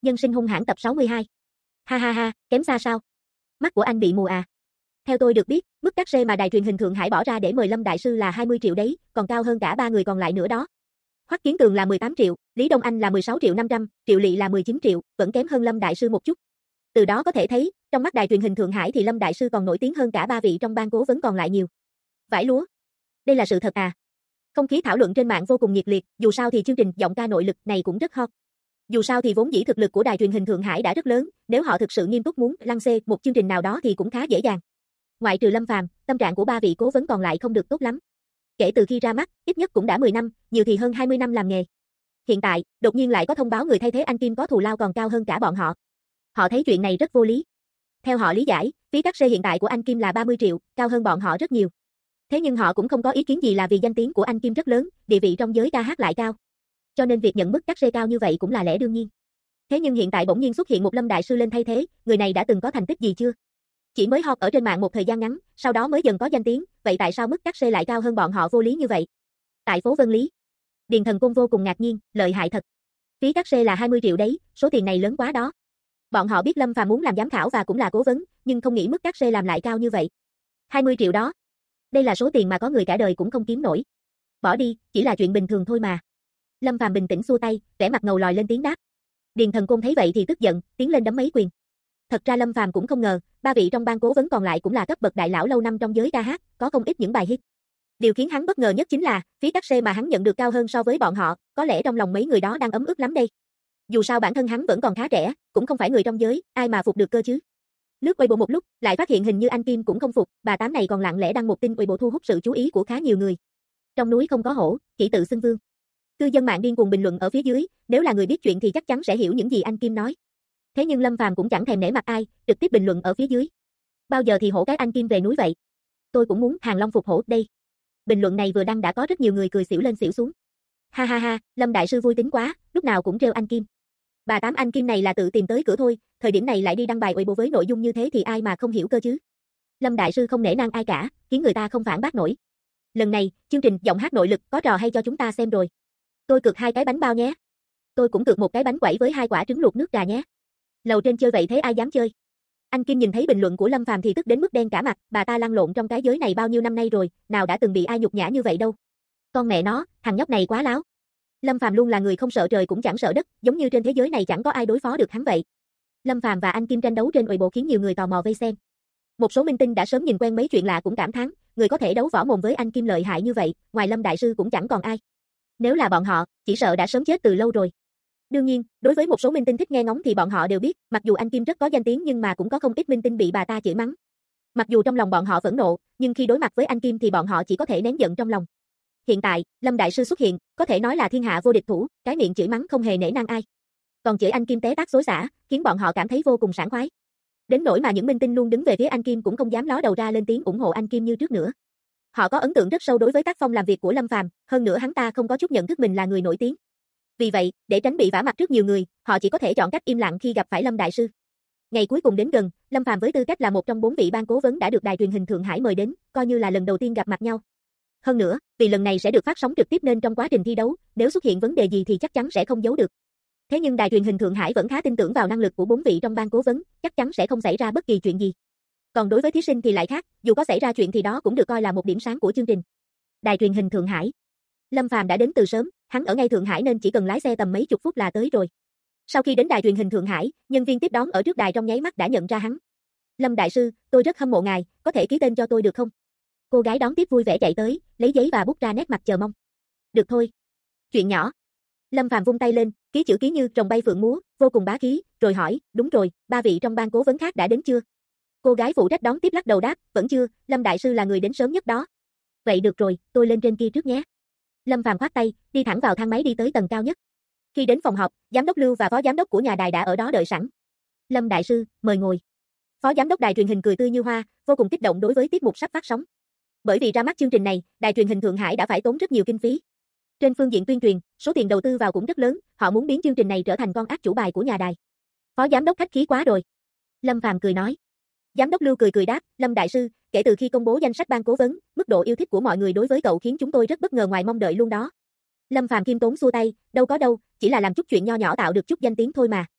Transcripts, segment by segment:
Nhân sinh hung hãn tập 62. Ha ha ha, kém xa sao? Mắt của anh bị mù à? Theo tôi được biết, mức cát xê mà đài truyền hình Thượng Hải bỏ ra để mời Lâm đại sư là 20 triệu đấy, còn cao hơn cả ba người còn lại nữa đó. Hoắc Kiến Tường là 18 triệu, Lý Đông Anh là 16 triệu 500, Triệu Lị là 19 triệu, vẫn kém hơn Lâm đại sư một chút. Từ đó có thể thấy, trong mắt đài truyền hình Thượng Hải thì Lâm đại sư còn nổi tiếng hơn cả ba vị trong ban cố vấn còn lại nhiều. Vải lúa. Đây là sự thật à? Không khí thảo luận trên mạng vô cùng nhiệt liệt, dù sao thì chương trình giọng ca nội lực này cũng rất hot. Dù sao thì vốn dĩ thực lực của đài truyền hình Thượng Hải đã rất lớn, nếu họ thực sự nghiêm túc muốn lăng xê một chương trình nào đó thì cũng khá dễ dàng. Ngoại trừ Lâm Phàm, tâm trạng của ba vị cố vấn còn lại không được tốt lắm. Kể từ khi ra mắt, ít nhất cũng đã 10 năm, nhiều thì hơn 20 năm làm nghề. Hiện tại, đột nhiên lại có thông báo người thay thế anh Kim có thù lao còn cao hơn cả bọn họ. Họ thấy chuyện này rất vô lý. Theo họ lý giải, phí cát xê hiện tại của anh Kim là 30 triệu, cao hơn bọn họ rất nhiều. Thế nhưng họ cũng không có ý kiến gì là vì danh tiếng của anh Kim rất lớn, địa vị trong giới ca hát lại cao. Cho nên việc nhận mức cát xê cao như vậy cũng là lẽ đương nhiên. Thế nhưng hiện tại bỗng nhiên xuất hiện một Lâm đại sư lên thay thế, người này đã từng có thành tích gì chưa? Chỉ mới hot ở trên mạng một thời gian ngắn, sau đó mới dần có danh tiếng, vậy tại sao mức cát xê lại cao hơn bọn họ vô lý như vậy? Tại phố Vân Lý, Điền Thần Côn vô cùng ngạc nhiên, lợi hại thật. Phí cát xê là 20 triệu đấy, số tiền này lớn quá đó. Bọn họ biết Lâm Phàm muốn làm giám khảo và cũng là cố vấn, nhưng không nghĩ mức cát xê làm lại cao như vậy. 20 triệu đó. Đây là số tiền mà có người cả đời cũng không kiếm nổi. Bỏ đi, chỉ là chuyện bình thường thôi mà. Lâm Phàm bình tĩnh xua tay, vẻ mặt ngầu lòi lên tiếng đáp. Điền Thần Côn thấy vậy thì tức giận, tiến lên đấm mấy quyền. Thật ra Lâm Phàm cũng không ngờ, ba vị trong ban cố vấn còn lại cũng là cấp bậc đại lão lâu năm trong giới ca hát, có không ít những bài hit. Điều khiến hắn bất ngờ nhất chính là, phí cát xê mà hắn nhận được cao hơn so với bọn họ, có lẽ trong lòng mấy người đó đang ấm ức lắm đây. Dù sao bản thân hắn vẫn còn khá trẻ, cũng không phải người trong giới, ai mà phục được cơ chứ. Lướt Weibo một lúc, lại phát hiện hình như anh Kim cũng không phục, bà tám này còn lặng lẽ đăng một tin Weibo thu hút sự chú ý của khá nhiều người. Trong núi không có hổ, chỉ tự xưng vương. Cư dân mạng điên cuồng bình luận ở phía dưới, nếu là người biết chuyện thì chắc chắn sẽ hiểu những gì anh Kim nói. Thế nhưng Lâm Phàm cũng chẳng thèm nể mặt ai, trực tiếp bình luận ở phía dưới. Bao giờ thì hổ cái anh Kim về núi vậy? Tôi cũng muốn Hàng Long phục hổ đây. Bình luận này vừa đăng đã có rất nhiều người cười xỉu lên xỉu xuống. Ha ha ha, Lâm đại sư vui tính quá, lúc nào cũng trêu anh Kim. Bà tám anh Kim này là tự tìm tới cửa thôi, thời điểm này lại đi đăng bài Weibo với nội dung như thế thì ai mà không hiểu cơ chứ. Lâm đại sư không nể nang ai cả, khiến người ta không phản bác nổi. Lần này, chương trình giọng hát nội lực có trò hay cho chúng ta xem rồi. Tôi cược 2 cái bánh bao nhé. Tôi cũng cược 1 cái bánh quẩy với 2 quả trứng luộc nước trà nhé. Lầu trên chơi vậy thế ai dám chơi. Anh Kim nhìn thấy bình luận của Lâm Phàm thì tức đến mức đen cả mặt, bà ta lăn lộn trong cái giới này bao nhiêu năm nay rồi, nào đã từng bị ai nhục nhã như vậy đâu. Con mẹ nó, thằng nhóc này quá láo. Lâm Phàm luôn là người không sợ trời cũng chẳng sợ đất, giống như trên thế giới này chẳng có ai đối phó được hắn vậy. Lâm Phàm và anh Kim tranh đấu trên Weibo khiến nhiều người tò mò vây xem. Một số minh tinh đã sớm nhìn quen mấy chuyện lạ cũng cảm thán, người có thể đấu võ mồm với anh Kim lợi hại như vậy, ngoài Lâm đại sư cũng chẳng còn ai. Nếu là bọn họ, chỉ sợ đã sớm chết từ lâu rồi. Đương nhiên, đối với một số minh tinh thích nghe ngóng thì bọn họ đều biết, mặc dù anh Kim rất có danh tiếng nhưng mà cũng có không ít minh tinh bị bà ta chửi mắng. Mặc dù trong lòng bọn họ phẫn nộ, nhưng khi đối mặt với anh Kim thì bọn họ chỉ có thể nén giận trong lòng. Hiện tại, Lâm đại sư xuất hiện, có thể nói là thiên hạ vô địch thủ, cái miệng chửi mắng không hề nể nang ai. Còn chửi anh Kim té tát xối xả, khiến bọn họ cảm thấy vô cùng sảng khoái. Đến nỗi mà những minh tinh luôn đứng về phía anh Kim cũng không dám ló đầu ra lên tiếng ủng hộ anh Kim như trước nữa. Họ có ấn tượng rất sâu đối với tác phong làm việc của Lâm Phàm, hơn nữa hắn ta không có chút nhận thức mình là người nổi tiếng. Vì vậy, để tránh bị vả mặt trước nhiều người, họ chỉ có thể chọn cách im lặng khi gặp phải Lâm đại sư. Ngày cuối cùng đến gần, Lâm Phàm với tư cách là một trong 4 vị ban cố vấn đã được đài truyền hình Thượng Hải mời đến, coi như là lần đầu tiên gặp mặt nhau. Hơn nữa, vì lần này sẽ được phát sóng trực tiếp nên trong quá trình thi đấu, nếu xuất hiện vấn đề gì thì chắc chắn sẽ không giấu được. Thế nhưng đài truyền hình Thượng Hải vẫn khá tin tưởng vào năng lực của 4 vị trong ban cố vấn, chắc chắn sẽ không xảy ra bất kỳ chuyện gì. Còn đối với thí sinh thì lại khác, dù có xảy ra chuyện thì đó cũng được coi là một điểm sáng của chương trình. Đài truyền hình Thượng Hải. Lâm Phàm đã đến từ sớm, hắn ở ngay Thượng Hải nên chỉ cần lái xe tầm mấy chục phút là tới rồi. Sau khi đến đài truyền hình Thượng Hải, nhân viên tiếp đón ở trước đài trong nháy mắt đã nhận ra hắn. Lâm đại sư, tôi rất hâm mộ ngài, có thể ký tên cho tôi được không? Cô gái đón tiếp vui vẻ chạy tới, lấy giấy và bút ra nét mặt chờ mong. Được thôi. Chuyện nhỏ. Lâm Phàm vung tay lên, ký chữ ký như rồng bay phượng múa, vô cùng bá khí, rồi hỏi, đúng rồi, 3 vị trong ban cố vấn khác đã đến chưa? Cô gái phụ trách đón tiếp lắc đầu đáp, vẫn chưa, Lâm đại sư là người đến sớm nhất đó. Vậy được rồi, tôi lên trên kia trước nhé. Lâm Phàm khoát tay, đi thẳng vào thang máy đi tới tầng cao nhất. Khi đến phòng họp, giám đốc Lưu và phó giám đốc của nhà đài đã ở đó đợi sẵn. Lâm đại sư, mời ngồi. Phó giám đốc đài truyền hình cười tươi như hoa, vô cùng kích động đối với tiết mục sắp phát sóng. Bởi vì ra mắt chương trình này, đài truyền hình Thượng Hải đã phải tốn rất nhiều kinh phí. Trên phương diện tuyên truyền, số tiền đầu tư vào cũng rất lớn, họ muốn biến chương trình này trở thành con ác chủ bài của nhà đài. Phó giám đốc khách khí quá rồi. Lâm Phàm cười nói. Giám đốc Lưu cười đáp, Lâm đại sư, kể từ khi công bố danh sách ban cố vấn, mức độ yêu thích của mọi người đối với cậu khiến chúng tôi rất bất ngờ ngoài mong đợi luôn đó. Lâm Phàm khiêm tốn xua tay, đâu có đâu, chỉ là làm chút chuyện nho nhỏ tạo được chút danh tiếng thôi mà.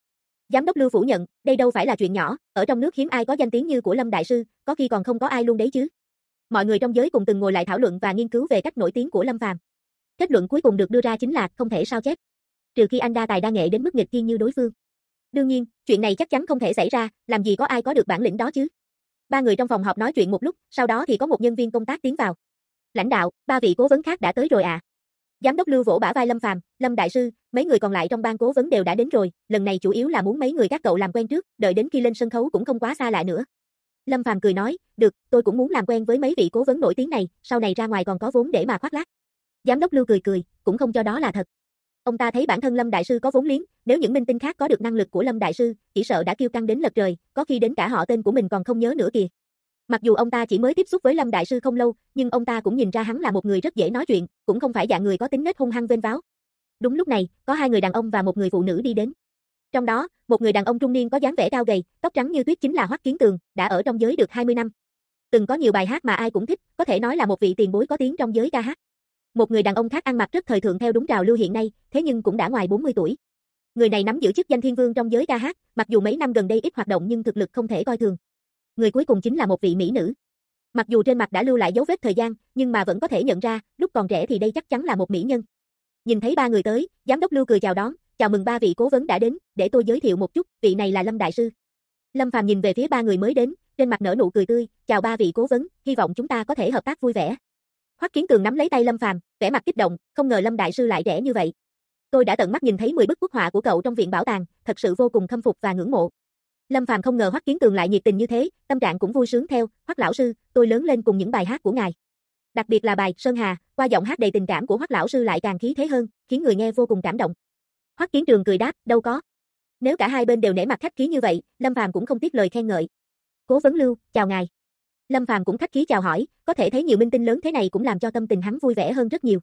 Giám đốc Lưu phủ nhận, đây đâu phải là chuyện nhỏ, ở trong nước hiếm ai có danh tiếng như của Lâm đại sư, có khi còn không có ai luôn đấy chứ. Mọi người trong giới cùng từng ngồi lại thảo luận và nghiên cứu về cách nổi tiếng của Lâm Phàm. Kết luận cuối cùng được đưa ra chính là không thể sao chép, trừ khi anh đa tài đa nghệ đến mức nghịch thiên như đối phương. Đương nhiên, chuyện này chắc chắn không thể xảy ra, làm gì có ai có được bản lĩnh đó chứ. Ba người trong phòng họp nói chuyện một lúc, sau đó thì có một nhân viên công tác tiến vào. Lãnh đạo, ba vị cố vấn khác đã tới rồi à? Giám đốc Lưu vỗ bả vai Lâm Phàm, Lâm đại sư, mấy người còn lại trong ban cố vấn đều đã đến rồi, lần này chủ yếu là muốn mấy người các cậu làm quen trước, đợi đến khi lên sân khấu cũng không quá xa lạ nữa. Lâm Phàm cười nói, được, tôi cũng muốn làm quen với mấy vị cố vấn nổi tiếng này, sau này ra ngoài còn có vốn để mà khoác lác. Giám đốc Lưu cười, cũng không cho đó là thật. Ông ta thấy bản thân Lâm đại sư có vốn liếng, nếu những minh tinh khác có được năng lực của Lâm đại sư, chỉ sợ đã kiêu căng đến lật trời, có khi đến cả họ tên của mình còn không nhớ nữa kìa. Mặc dù ông ta chỉ mới tiếp xúc với Lâm đại sư không lâu, nhưng ông ta cũng nhìn ra hắn là một người rất dễ nói chuyện, cũng không phải dạng người có tính nết hung hăng vênh váo. Đúng lúc này, có hai người đàn ông và một người phụ nữ đi đến. Trong đó, một người đàn ông trung niên có dáng vẻ cao gầy, tóc trắng như tuyết chính là Hoắc Kiến Tường, đã ở trong giới được 20 năm. Từng có nhiều bài hát mà ai cũng thích, có thể nói là một vị tiền bối có tiếng trong giới ca hát. Một người đàn ông khác ăn mặc rất thời thượng theo đúng trào lưu hiện nay, thế nhưng cũng đã ngoài 40 tuổi. Người này nắm giữ chức danh thiên vương trong giới ca hát, mặc dù mấy năm gần đây ít hoạt động nhưng thực lực không thể coi thường. Người cuối cùng chính là một vị mỹ nữ. Mặc dù trên mặt đã lưu lại dấu vết thời gian, nhưng mà vẫn có thể nhận ra, lúc còn trẻ thì đây chắc chắn là một mỹ nhân. Nhìn thấy ba người tới, giám đốc Lưu cười chào đón, chào mừng ba vị cố vấn đã đến, để tôi giới thiệu một chút, vị này là Lâm đại sư. Lâm Phàm nhìn về phía ba người mới đến, trên mặt nở nụ cười tươi, chào ba vị cố vấn, hy vọng chúng ta có thể hợp tác vui vẻ. Hoắc Kiến Tường nắm lấy tay Lâm Phàm, vẻ mặt kích động, không ngờ Lâm đại sư lại trẻ như vậy. Tôi đã tận mắt nhìn thấy 10 bức quốc họa của cậu trong viện bảo tàng, thật sự vô cùng khâm phục và ngưỡng mộ. Lâm Phàm không ngờ Hoắc Kiến Tường lại nhiệt tình như thế, tâm trạng cũng vui sướng theo, Hoắc lão sư, tôi lớn lên cùng những bài hát của ngài. Đặc biệt là bài Sơn Hà, qua giọng hát đầy tình cảm của Hoắc lão sư lại càng khí thế hơn, khiến người nghe vô cùng cảm động. Hoắc Kiến Tường cười đáp, đâu có. Nếu cả hai bên đều nể mặt khách khí như vậy, Lâm Phàm cũng không tiếc lời khen ngợi. Cố vấn Lưu, chào ngài. Lâm Phàm cũng khách khí chào hỏi, có thể thấy nhiều minh tinh lớn thế này cũng làm cho tâm tình hắn vui vẻ hơn rất nhiều.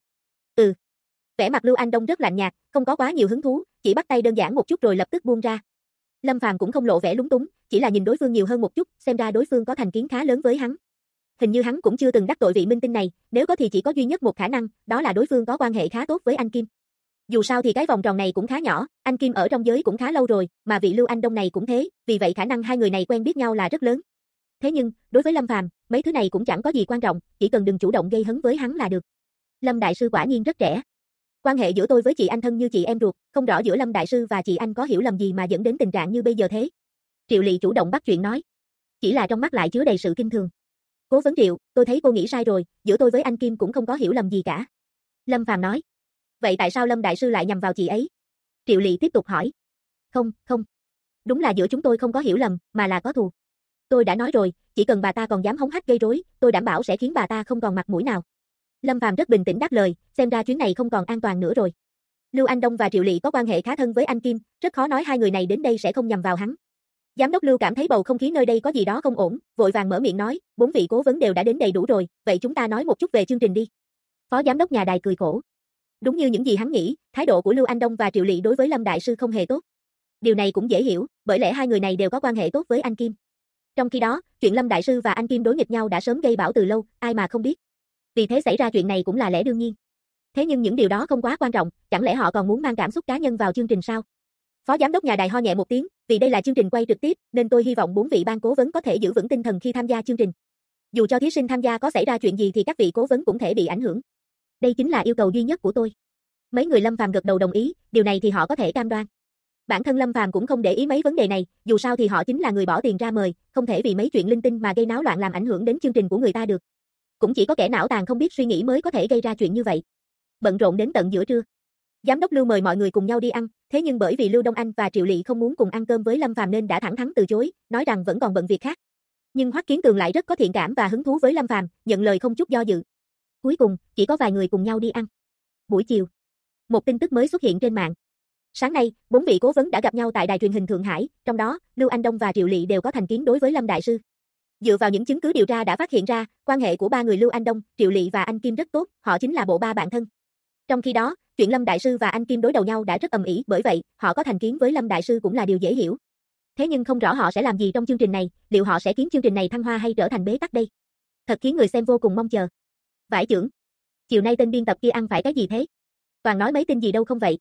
Vẻ mặt Lưu Anh Đông rất lạnh nhạt, không có quá nhiều hứng thú, chỉ bắt tay đơn giản một chút rồi lập tức buông ra. Lâm Phàm cũng không lộ vẻ lúng túng, chỉ là nhìn đối phương nhiều hơn một chút, xem ra đối phương có thành kiến khá lớn với hắn. Hình như hắn cũng chưa từng đắc tội vị minh tinh này, nếu có thì chỉ có duy nhất một khả năng, đó là đối phương có quan hệ khá tốt với anh Kim. Dù sao thì cái vòng tròn này cũng khá nhỏ, anh Kim ở trong giới cũng khá lâu rồi, mà vị Lưu Anh Đông này cũng thế, vì vậy khả năng hai người này quen biết nhau là rất lớn. Thế nhưng, đối với Lâm Phàm, mấy thứ này cũng chẳng có gì quan trọng, chỉ cần đừng chủ động gây hấn với hắn là được. Lâm đại sư quả nhiên rất trẻ. Quan hệ giữa tôi với chị anh thân như chị em ruột, không rõ giữa Lâm đại sư và chị anh có hiểu lầm gì mà dẫn đến tình trạng như bây giờ thế. Triệu Lị chủ động bắt chuyện nói. Chỉ là trong mắt lại chứa đầy sự kinh thường. Cố vấn Triệu, tôi thấy cô nghĩ sai rồi, giữa tôi với anh Kim cũng không có hiểu lầm gì cả. Lâm Phàm nói. Vậy tại sao Lâm đại sư lại nhằm vào chị ấy? Triệu Lị tiếp tục hỏi. Không. Đúng là giữa chúng tôi không có hiểu lầm, mà là có thù. Tôi đã nói rồi, chỉ cần bà ta còn dám hống hách gây rối, tôi đảm bảo sẽ khiến bà ta không còn mặt mũi nào. Lâm Phàm rất bình tĩnh đáp lời, xem ra chuyến này không còn an toàn nữa rồi. Lưu Anh Đông và Triệu Lị có quan hệ khá thân với anh Kim, rất khó nói hai người này đến đây sẽ không nhằm vào hắn. Giám đốc Lưu cảm thấy bầu không khí nơi đây có gì đó không ổn, vội vàng mở miệng nói, 4 vị cố vấn đều đã đến đầy đủ rồi, vậy chúng ta nói một chút về chương trình đi. Phó giám đốc nhà đài cười khổ. Đúng như những gì hắn nghĩ, thái độ của Lưu Anh Đông và Triệu Lị đối với Lâm đại sư không hề tốt. Điều này cũng dễ hiểu, bởi lẽ hai người này đều có quan hệ tốt với anh Kim. Trong khi đó, chuyện Lâm đại sư và anh Kim đối nghịch nhau đã sớm gây bão từ lâu, ai mà không biết. Vì thế xảy ra chuyện này cũng là lẽ đương nhiên. Thế nhưng những điều đó không quá quan trọng, chẳng lẽ họ còn muốn mang cảm xúc cá nhân vào chương trình sao? Phó giám đốc nhà đài ho nhẹ một tiếng, vì đây là chương trình quay trực tiếp, nên tôi hy vọng 4 vị ban cố vấn có thể giữ vững tinh thần khi tham gia chương trình. Dù cho thí sinh tham gia có xảy ra chuyện gì thì các vị cố vấn cũng thể bị ảnh hưởng. Đây chính là yêu cầu duy nhất của tôi. Mấy người Lâm Phàm gật đầu đồng ý, điều này thì họ có thể cam đoan. Bản thân Lâm Phàm cũng không để ý mấy vấn đề này, dù sao thì họ chính là người bỏ tiền ra mời, không thể vì mấy chuyện linh tinh mà gây náo loạn làm ảnh hưởng đến chương trình của người ta được. Cũng chỉ có kẻ não tàn không biết suy nghĩ mới có thể gây ra chuyện như vậy. Bận rộn đến tận giữa trưa. Giám đốc Lưu mời mọi người cùng nhau đi ăn, thế nhưng bởi vì Lưu Đông Anh và Triệu Lị không muốn cùng ăn cơm với Lâm Phàm nên đã thẳng thắn từ chối, nói rằng vẫn còn bận việc khác. Nhưng Hoắc Kiến Tường lại rất có thiện cảm và hứng thú với Lâm Phàm, nhận lời không chút do dự. Cuối cùng, chỉ có vài người cùng nhau đi ăn. Buổi chiều, một tin tức mới xuất hiện trên mạng. Sáng nay, 4 vị cố vấn đã gặp nhau tại đài truyền hình Thượng Hải, trong đó, Lưu Anh Đông và Triệu Lị đều có thành kiến đối với Lâm đại sư. Dựa vào những chứng cứ điều tra đã phát hiện ra, quan hệ của ba người Lưu Anh Đông, Triệu Lị và anh Kim rất tốt, họ chính là bộ ba bạn thân. Trong khi đó, chuyện Lâm đại sư và anh Kim đối đầu nhau đã rất ầm ĩ, bởi vậy, họ có thành kiến với Lâm đại sư cũng là điều dễ hiểu. Thế nhưng không rõ họ sẽ làm gì trong chương trình này, liệu họ sẽ khiến chương trình này thăng hoa hay trở thành bế tắc đây? Thật khiến người xem vô cùng mong chờ. Vải trưởng, chiều nay tên biên tập kia ăn phải cái gì thế? Toàn nói mấy tin gì đâu không vậy?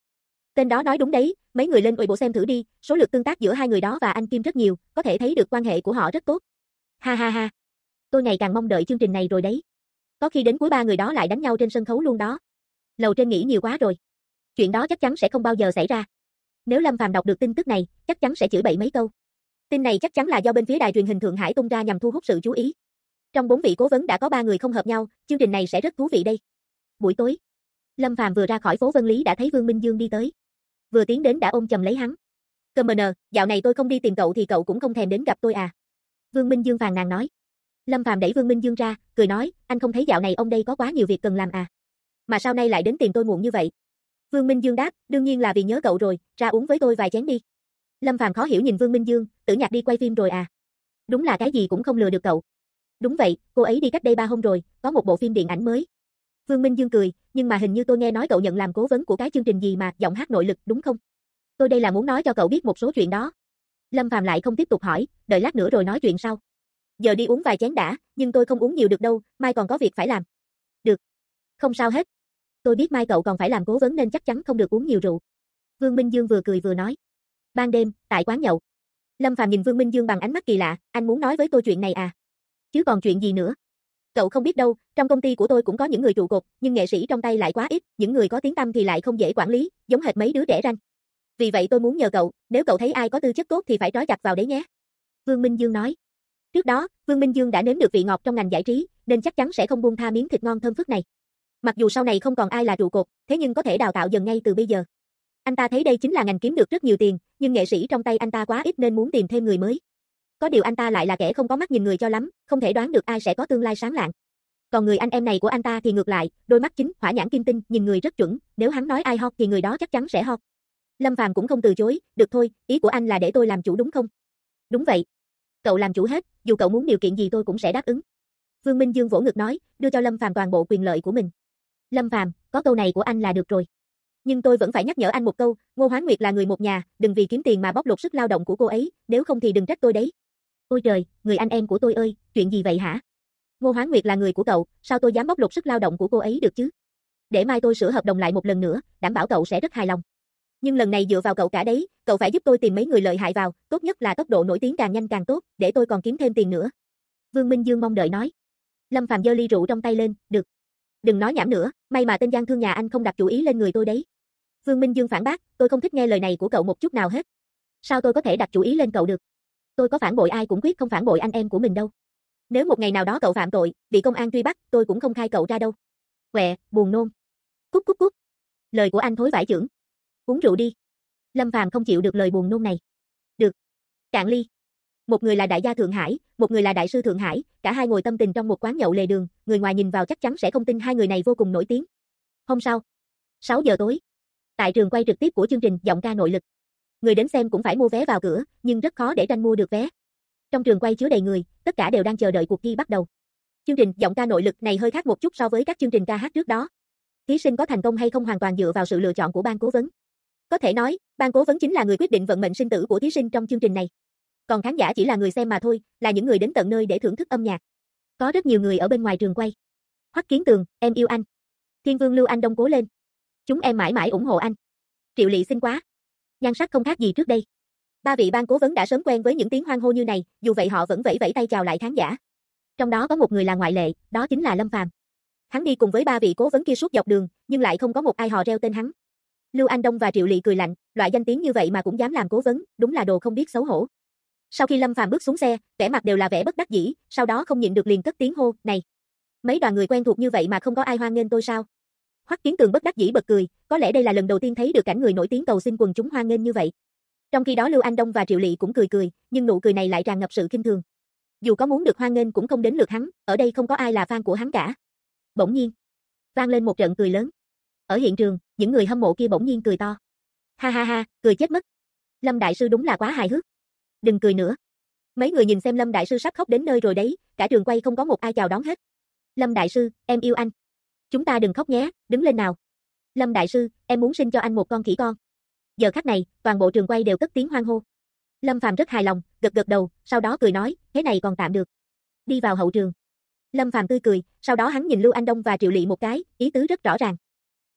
Tên đó nói đúng đấy, mấy người lên Weibo xem thử đi, số lượt tương tác giữa hai người đó và anh Kim rất nhiều, có thể thấy được quan hệ của họ rất tốt. Ha ha ha. Tôi ngày càng mong đợi chương trình này rồi đấy. Có khi đến cuối ba người đó lại đánh nhau trên sân khấu luôn đó. Lầu trên nghĩ nhiều quá rồi. Chuyện đó chắc chắn sẽ không bao giờ xảy ra. Nếu Lâm Phàm đọc được tin tức này, chắc chắn sẽ chửi bậy mấy câu. Tin này chắc chắn là do bên phía đài truyền hình Thượng Hải tung ra nhằm thu hút sự chú ý. Trong 4 vị cố vấn đã có 3 người không hợp nhau, chương trình này sẽ rất thú vị đây. Buổi tối, Lâm Phàm vừa ra khỏi phố Vân Lý đã thấy Vương Minh Dương đi tới. Vừa tiến đến đã ôm chầm lấy hắn. "Commoner, dạo này tôi không đi tìm cậu thì cậu cũng không thèm đến gặp tôi à?" Vương Minh Dương phàn nàn nói. Lâm Phàm đẩy Vương Minh Dương ra, cười nói, "Anh không thấy dạo này ông đây có quá nhiều việc cần làm à? Mà sao nay lại đến tìm tôi muộn như vậy?" Vương Minh Dương đáp, "Đương nhiên là vì nhớ cậu rồi, ra uống với tôi vài chén đi." Lâm Phàm khó hiểu nhìn Vương Minh Dương, Tử Nhạc đi quay phim rồi à? Đúng là cái gì cũng không lừa được cậu. Đúng vậy, cô ấy đi cách đây 3 hôm rồi, có một bộ phim điện ảnh mới. Vương Minh Dương cười, nhưng mà hình như tôi nghe nói cậu nhận làm cố vấn của cái chương trình gì mà, giọng hát nội lực đúng không? Tôi đây là muốn nói cho cậu biết một số chuyện đó. Lâm Phàm lại không tiếp tục hỏi, đợi lát nữa rồi nói chuyện sau. Giờ đi uống vài chén đã, nhưng tôi không uống nhiều được đâu, mai còn có việc phải làm. Được. Không sao hết. Tôi biết mai cậu còn phải làm cố vấn nên chắc chắn không được uống nhiều rượu. Vương Minh Dương vừa cười vừa nói. Ban đêm, tại quán nhậu. Lâm Phàm nhìn Vương Minh Dương bằng ánh mắt kỳ lạ, anh muốn nói với tôi chuyện này à? Chứ còn chuyện gì nữa? Cậu không biết đâu, trong công ty của tôi cũng có những người trụ cột, nhưng nghệ sĩ trong tay lại quá ít, những người có tiếng tăm thì lại không dễ quản lý, giống hệt mấy đứa trẻ ranh. Vì vậy tôi muốn nhờ cậu, nếu cậu thấy ai có tư chất tốt thì phải trói chặt vào đấy nhé. Vương Minh Dương nói. Trước đó, Vương Minh Dương đã nếm được vị ngọt trong ngành giải trí, nên chắc chắn sẽ không buông tha miếng thịt ngon thơm phức này. Mặc dù sau này không còn ai là trụ cột, thế nhưng có thể đào tạo dần ngay từ bây giờ. Anh ta thấy đây chính là ngành kiếm được rất nhiều tiền, nhưng nghệ sĩ trong tay anh ta quá ít nên muốn tìm thêm người mới. Có điều anh ta lại là kẻ không có mắt nhìn người cho lắm, không thể đoán được ai sẽ có tương lai sáng lạng. Còn người anh em này của anh ta thì ngược lại, đôi mắt chính, hỏa nhãn kim tinh, nhìn người rất chuẩn, nếu hắn nói ai hot thì người đó chắc chắn sẽ hot. Lâm Phàm cũng không từ chối, được thôi, ý của anh là để tôi làm chủ đúng không? Đúng vậy. Cậu làm chủ hết, dù cậu muốn điều kiện gì tôi cũng sẽ đáp ứng. Vương Minh Dương vỗ ngực nói, đưa cho Lâm Phàm toàn bộ quyền lợi của mình. Lâm Phàm, có câu này của anh là được rồi. Nhưng tôi vẫn phải nhắc nhở anh một câu, Ngô Hoán Nguyệt là người một nhà, đừng vì kiếm tiền mà bóc lột sức lao động của cô ấy, nếu không thì đừng trách tôi đấy. Ôi trời, người anh em của tôi ơi, chuyện gì vậy hả? Ngô Hoán Nguyệt là người của cậu, sao tôi dám bóc lột sức lao động của cô ấy được chứ? Để mai tôi sửa hợp đồng lại một lần nữa, đảm bảo cậu sẽ rất hài lòng. Nhưng lần này dựa vào cậu cả đấy, cậu phải giúp tôi tìm mấy người lợi hại vào, tốt nhất là tốc độ nổi tiếng càng nhanh càng tốt, để tôi còn kiếm thêm tiền nữa. Vương Minh Dương mong đợi nói. Lâm Phàm giơ ly rượu trong tay lên, được. Đừng nói nhảm nữa, may mà tên gian thương nhà anh không đặt chủ ý lên người tôi đấy. Vương Minh Dương phản bác, tôi không thích nghe lời này của cậu một chút nào hết. Sao tôi có thể đặt chủ ý lên cậu được? Tôi có phản bội ai cũng quyết không phản bội anh em của mình đâu. Nếu một ngày nào đó cậu phạm tội, bị công an truy bắt, tôi cũng không khai cậu ra đâu. Quẹ, buồn nôn. Cút cút cút. Lời của anh thối vãi chưởng. Uống rượu đi. Lâm Phàm không chịu được lời buồn nôn này. Được. Cạn ly. Một người là đại gia Thượng Hải, một người là đại sư Thượng Hải, cả hai ngồi tâm tình trong một quán nhậu lề đường, người ngoài nhìn vào chắc chắn sẽ không tin hai người này vô cùng nổi tiếng. Hôm sau, 6 giờ tối, tại trường quay trực tiếp của chương trình Giọng ca nội lực. Người đến xem cũng phải mua vé vào cửa, nhưng rất khó để tranh mua được vé. Trong trường quay chứa đầy người, tất cả đều đang chờ đợi cuộc thi bắt đầu. Chương trình Giọng ca nội lực này hơi khác một chút so với các chương trình ca hát trước đó. Thí sinh có thành công hay không hoàn toàn dựa vào sự lựa chọn của ban cố vấn. Có thể nói, ban cố vấn chính là người quyết định vận mệnh sinh tử của thí sinh trong chương trình này. Còn khán giả chỉ là người xem mà thôi, là những người đến tận nơi để thưởng thức âm nhạc. Có rất nhiều người ở bên ngoài trường quay. Hoắc Kiến Tường, em yêu anh. Thiên Vương Lưu Anh Đông cố lên. Chúng em mãi mãi ủng hộ anh. Triệu Lị xinh quá. Nhan sắc không khác gì trước đây. Ba vị ban cố vấn đã sớm quen với những tiếng hoan hô như này, dù vậy họ vẫn vẫy vẫy tay chào lại khán giả. Trong đó có một người là ngoại lệ, đó chính là Lâm Phàm. Hắn đi cùng với ba vị cố vấn kia suốt dọc đường, nhưng lại không có một ai hò reo tên hắn. Lưu Anh Đông và Triệu Lị cười lạnh, loại danh tiếng như vậy mà cũng dám làm cố vấn, đúng là đồ không biết xấu hổ. Sau khi Lâm Phàm bước xuống xe, vẻ mặt đều là vẻ bất đắc dĩ, sau đó không nhịn được liền cất tiếng hô, "Này, mấy đoàn người quen thuộc như vậy mà không có ai hoan nghênh tôi sao?" Hoắc Kiến Tường bất đắc dĩ bật cười, có lẽ đây là lần đầu tiên thấy được cảnh người nổi tiếng cầu xin quần chúng hoan nghênh như vậy. Trong khi đó Lưu Anh Đông và Triệu Lị cũng cười cười, nhưng nụ cười này lại tràn ngập sự khinh thường. Dù có muốn được hoan nghênh cũng không đến lượt hắn, ở đây không có ai là fan của hắn cả. Bỗng nhiên, vang lên một trận cười lớn. Ở hiện trường, những người hâm mộ kia bỗng nhiên cười to. Ha ha ha, cười chết mất. Lâm đại sư đúng là quá hài hước. Đừng cười nữa. Mấy người nhìn xem Lâm đại sư sắp khóc đến nơi rồi đấy, cả trường quay không có một ai chào đón hết. Lâm đại sư, em yêu anh. Chúng ta đừng khóc nhé, đứng lên nào. Lâm đại sư, em muốn sinh cho anh một con khỉ con. Giờ khắc này, toàn bộ trường quay đều cất tiếng hoan hô. Lâm Phàm rất hài lòng, gật gật đầu, sau đó cười nói, thế này còn tạm được. Đi vào hậu trường. Lâm Phàm tươi cười, sau đó hắn nhìn Lưu Anh Đông và Triệu Lị một cái, ý tứ rất rõ ràng.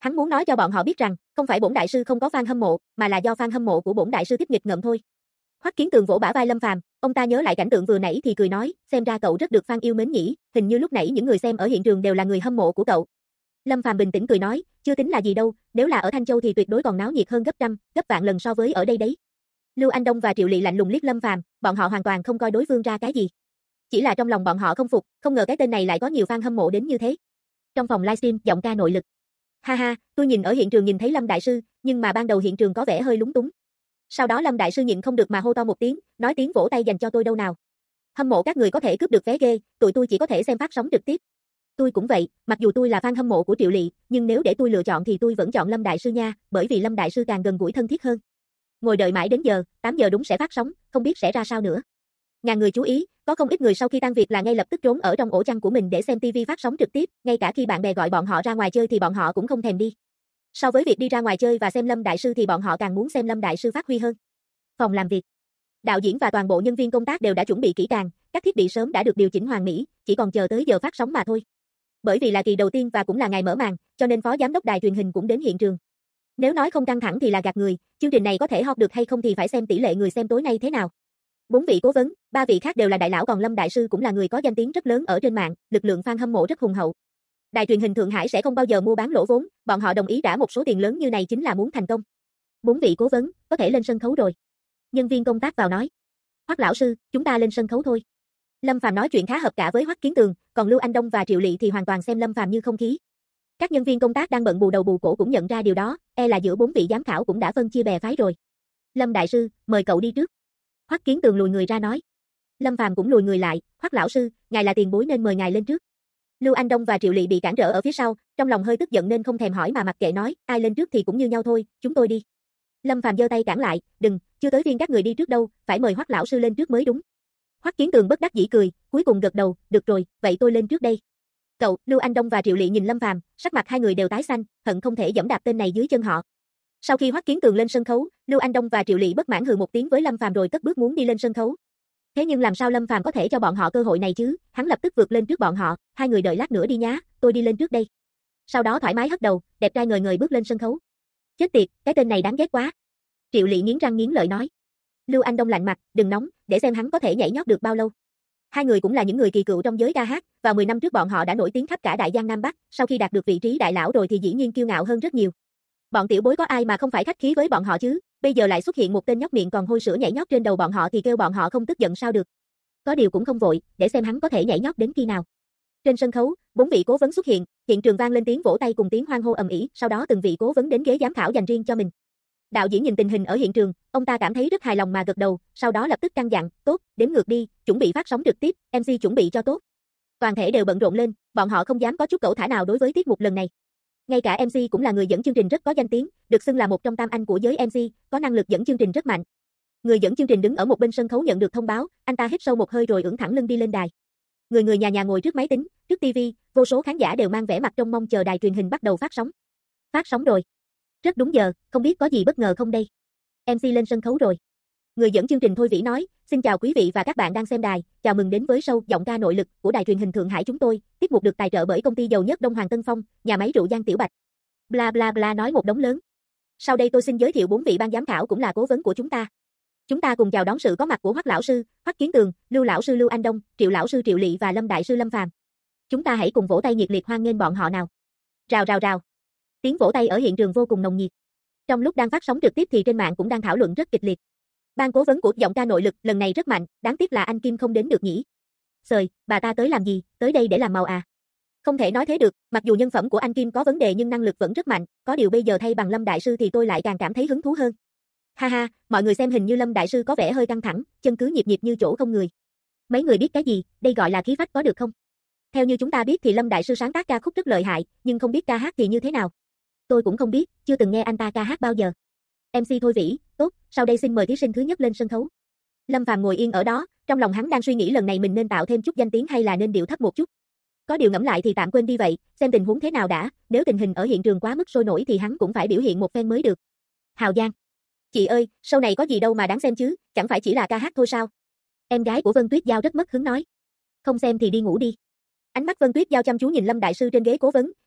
Hắn muốn nói cho bọn họ biết rằng, không phải bổn đại sư không có fan hâm mộ, mà là do fan hâm mộ của bổn đại sư thích nghịch ngợm thôi. Hoắc Kiến Tường vỗ bả vai Lâm Phàm, ông ta nhớ lại cảnh tượng vừa nãy thì cười nói, xem ra cậu rất được fan yêu mến nhỉ, hình như lúc nãy những người xem ở hiện trường đều là người hâm mộ của cậu. Lâm Phàm bình tĩnh cười nói, chưa tính là gì đâu, nếu là ở Thanh Châu thì tuyệt đối còn náo nhiệt hơn gấp trăm, gấp vạn lần so với ở đây đấy. Lưu Anh Đông và Triệu Lị lạnh lùng liếc Lâm Phàm, bọn họ hoàn toàn không coi đối phương ra cái gì. Chỉ là trong lòng bọn họ không phục, không ngờ cái tên này lại có nhiều fan hâm mộ đến như thế. Trong phòng livestream, giọng ca nội lực. Ha ha, tôi nhìn ở hiện trường nhìn thấy Lâm đại sư, nhưng mà ban đầu hiện trường có vẻ hơi lúng túng. Sau đó Lâm đại sư nhịn không được mà hô to một tiếng, nói tiếng vỗ tay dành cho tôi đâu nào. Hâm mộ các người có thể cướp được vé ghê, tụi tôi chỉ có thể xem phát sóng trực tiếp. Tôi cũng vậy, mặc dù tôi là fan hâm mộ của Triệu Lị, nhưng nếu để tôi lựa chọn thì tôi vẫn chọn Lâm đại sư nha, bởi vì Lâm đại sư càng gần gũi thân thiết hơn. Ngồi đợi mãi đến giờ, 8 giờ đúng sẽ phát sóng, không biết sẽ ra sao nữa. Ngàn người chú ý, có không ít người sau khi tan việc là ngay lập tức trốn ở trong ổ chăn của mình để xem TV phát sóng trực tiếp, ngay cả khi bạn bè gọi bọn họ ra ngoài chơi thì bọn họ cũng không thèm đi. So với việc đi ra ngoài chơi và xem Lâm đại sư thì bọn họ càng muốn xem Lâm đại sư phát huy hơn. Phòng làm việc. Đạo diễn và toàn bộ nhân viên công tác đều đã chuẩn bị kỹ càng, các thiết bị sớm đã được điều chỉnh hoàn mỹ, chỉ còn chờ tới giờ phát sóng mà thôi. Bởi vì là kỳ đầu tiên và cũng là ngày mở màn, cho nên phó giám đốc đài truyền hình cũng đến hiện trường. Nếu nói không căng thẳng thì là gạt người, chương trình này có thể hot được hay không thì phải xem tỷ lệ người xem tối nay thế nào. 4 vị cố vấn, 3 vị khác đều là đại lão, còn Lâm đại sư cũng là người có danh tiếng rất lớn ở trên mạng, lực lượng fan hâm mộ rất hùng hậu. Đài truyền hình Thượng Hải sẽ không bao giờ mua bán lỗ vốn, bọn họ đồng ý trả một số tiền lớn như này chính là muốn thành công. 4 vị cố vấn, có thể lên sân khấu rồi. Nhân viên công tác vào nói. Hoắc lão sư, chúng ta lên sân khấu thôi. Lâm Phàm nói chuyện khá hợp cả với Hoắc Kiến Tường, còn Lưu Anh Đông và Triệu Lị thì hoàn toàn xem Lâm Phàm như không khí. Các nhân viên công tác đang bận bù đầu bù cổ cũng nhận ra điều đó, là giữa 4 vị giám khảo cũng đã phân chia bè phái rồi. Lâm đại sư, mời cậu đi trước. Hoắc Kiến Tường lùi người ra nói. Lâm Phàm cũng lùi người lại, Hoắc lão sư, ngài là tiền bối nên mời ngài lên trước. Lưu Anh Đông và Triệu Lị bị cản trở ở phía sau, trong lòng hơi tức giận nên không thèm hỏi mà mặc kệ nói, ai lên trước thì cũng như nhau thôi, chúng tôi đi. Lâm Phàm giơ tay cản lại, đừng, chưa tới phiên các người đi trước đâu, phải mời Hoắc lão sư lên trước mới đúng. Hoắc Kiến Tường bất đắc dĩ cười, cuối cùng gật đầu, được rồi, vậy tôi lên trước đây. Cậu, Lưu Anh Đông và Triệu Lị nhìn Lâm Phàm, sắc mặt hai người đều tái xanh, hận không thể giẫm đạp tên này dưới chân họ. Sau khi Hoắc Kiến Tường lên sân khấu, Lưu Anh Đông và Triệu Lị bất mãn hừ một tiếng với Lâm Phàm rồi cất bước muốn đi lên sân khấu. Thế nhưng làm sao Lâm Phàm có thể cho bọn họ cơ hội này chứ? Hắn lập tức vượt lên trước bọn họ, hai người đợi lát nữa đi nhá, tôi đi lên trước đây. Sau đó thoải mái hất đầu, đẹp trai ngời ngời bước lên sân khấu. Chết tiệt, cái tên này đáng ghét quá. Triệu Lị nghiến răng nghiến lợi nói. Lưu Anh Đông lạnh mặt, đừng nóng, để xem hắn có thể nhảy nhót được bao lâu. Hai người cũng là những người kỳ cựu trong giới ca hát, và 10 năm trước bọn họ đã nổi tiếng khắp cả Đại Giang Nam Bắc, sau khi đạt được vị trí đại lão rồi thì dĩ nhiên kiêu ngạo hơn rất nhiều. Bọn tiểu bối có ai mà không phải khách khí với bọn họ chứ, bây giờ lại xuất hiện một tên nhóc miệng còn hôi sữa nhảy nhót trên đầu bọn họ thì kêu bọn họ không tức giận sao được. Có điều cũng không vội, để xem hắn có thể nhảy nhót đến khi nào. Trên sân khấu, 4 vị cố vấn xuất hiện, hiện trường vang lên tiếng vỗ tay cùng tiếng hoan hô ầm ĩ, sau đó từng vị cố vấn đến ghế giám khảo dành riêng cho mình. Đạo diễn nhìn tình hình ở hiện trường, ông ta cảm thấy rất hài lòng mà gật đầu, sau đó lập tức căn dặn, tốt, đếm ngược đi, chuẩn bị phát sóng trực tiếp, MC chuẩn bị cho tốt. Toàn thể đều bận rộn lên, bọn họ không dám có chút cẩu thả nào đối với tiết mục lần này. Ngay cả MC cũng là người dẫn chương trình rất có danh tiếng, được xưng là một trong tam anh của giới MC, có năng lực dẫn chương trình rất mạnh. Người dẫn chương trình đứng ở một bên sân khấu nhận được thông báo, anh ta hít sâu một hơi rồi ưỡn thẳng lưng đi lên đài. Người nhà nhà ngồi trước máy tính, trước TV, vô số khán giả đều mang vẻ mặt trông mong chờ đài truyền hình bắt đầu phát sóng. Phát sóng rồi. Rất đúng giờ, không biết có gì bất ngờ không đây. MC lên sân khấu rồi. Người dẫn chương trình Thôi Vĩ nói, xin chào quý vị và các bạn đang xem đài, chào mừng đến với show giọng ca nội lực của đài truyền hình Thượng Hải chúng tôi, tiết mục được tài trợ bởi công ty dầu nhất Đông Hoàng Tân Phong, nhà máy rượu Giang Tiểu Bạch. Bla bla bla nói một đống lớn. Sau đây tôi xin giới thiệu 4 vị ban giám khảo cũng là cố vấn của chúng ta. Chúng ta cùng chào đón sự có mặt của Hoắc lão sư, Hoắc Kiến Tường, Lưu lão sư Lưu Anh Đông, Triệu lão sư Triệu Lị và Lâm đại sư Lâm Phàm. Chúng ta hãy cùng vỗ tay nhiệt liệt hoan nghênh bọn họ nào. Rào rào rào. Tiếng vỗ tay ở hiện trường vô cùng nồng nhiệt. Trong lúc đang phát sóng trực tiếp thì trên mạng cũng đang thảo luận rất kịch liệt. Ban cố vấn của giọng ca nội lực lần này rất mạnh, đáng tiếc là anh Kim không đến được nhỉ. Sời, bà ta tới làm gì, tới đây để làm màu à? Không thể nói thế được, mặc dù nhân phẩm của anh Kim có vấn đề nhưng năng lực vẫn rất mạnh, có điều bây giờ thay bằng Lâm đại sư thì tôi lại càng cảm thấy hứng thú hơn. Ha ha, mọi người xem hình như Lâm đại sư có vẻ hơi căng thẳng, chân cứ nhịp nhịp như chỗ không người. Mấy người biết cái gì, đây gọi là khí phách có được không? Theo như chúng ta biết thì Lâm đại sư sáng tác ca khúc rất lợi hại, nhưng không biết ca hát thì như thế nào. Tôi cũng không biết, chưa từng nghe anh ta ca hát bao giờ. MC Thôi Vĩ, tốt, sau đây xin mời thí sinh thứ nhất lên sân khấu. Lâm Phàm ngồi yên ở đó, trong lòng hắn đang suy nghĩ lần này mình nên tạo thêm chút danh tiếng hay là nên điệu thấp một chút. Có điều ngẫm lại thì tạm quên đi vậy, xem tình huống thế nào đã, nếu tình hình ở hiện trường quá mức sôi nổi thì hắn cũng phải biểu hiện một phen mới được. Hào Giang. Chị ơi, show này có gì đâu mà đáng xem chứ, chẳng phải chỉ là ca hát thôi sao? Em gái của Vân Tuyết Giao rất mất hứng nói. Không xem thì đi ngủ đi. Ánh mắt Vân Tuyết Giao chăm chú nhìn Lâm đại sư trên ghế cố vấn,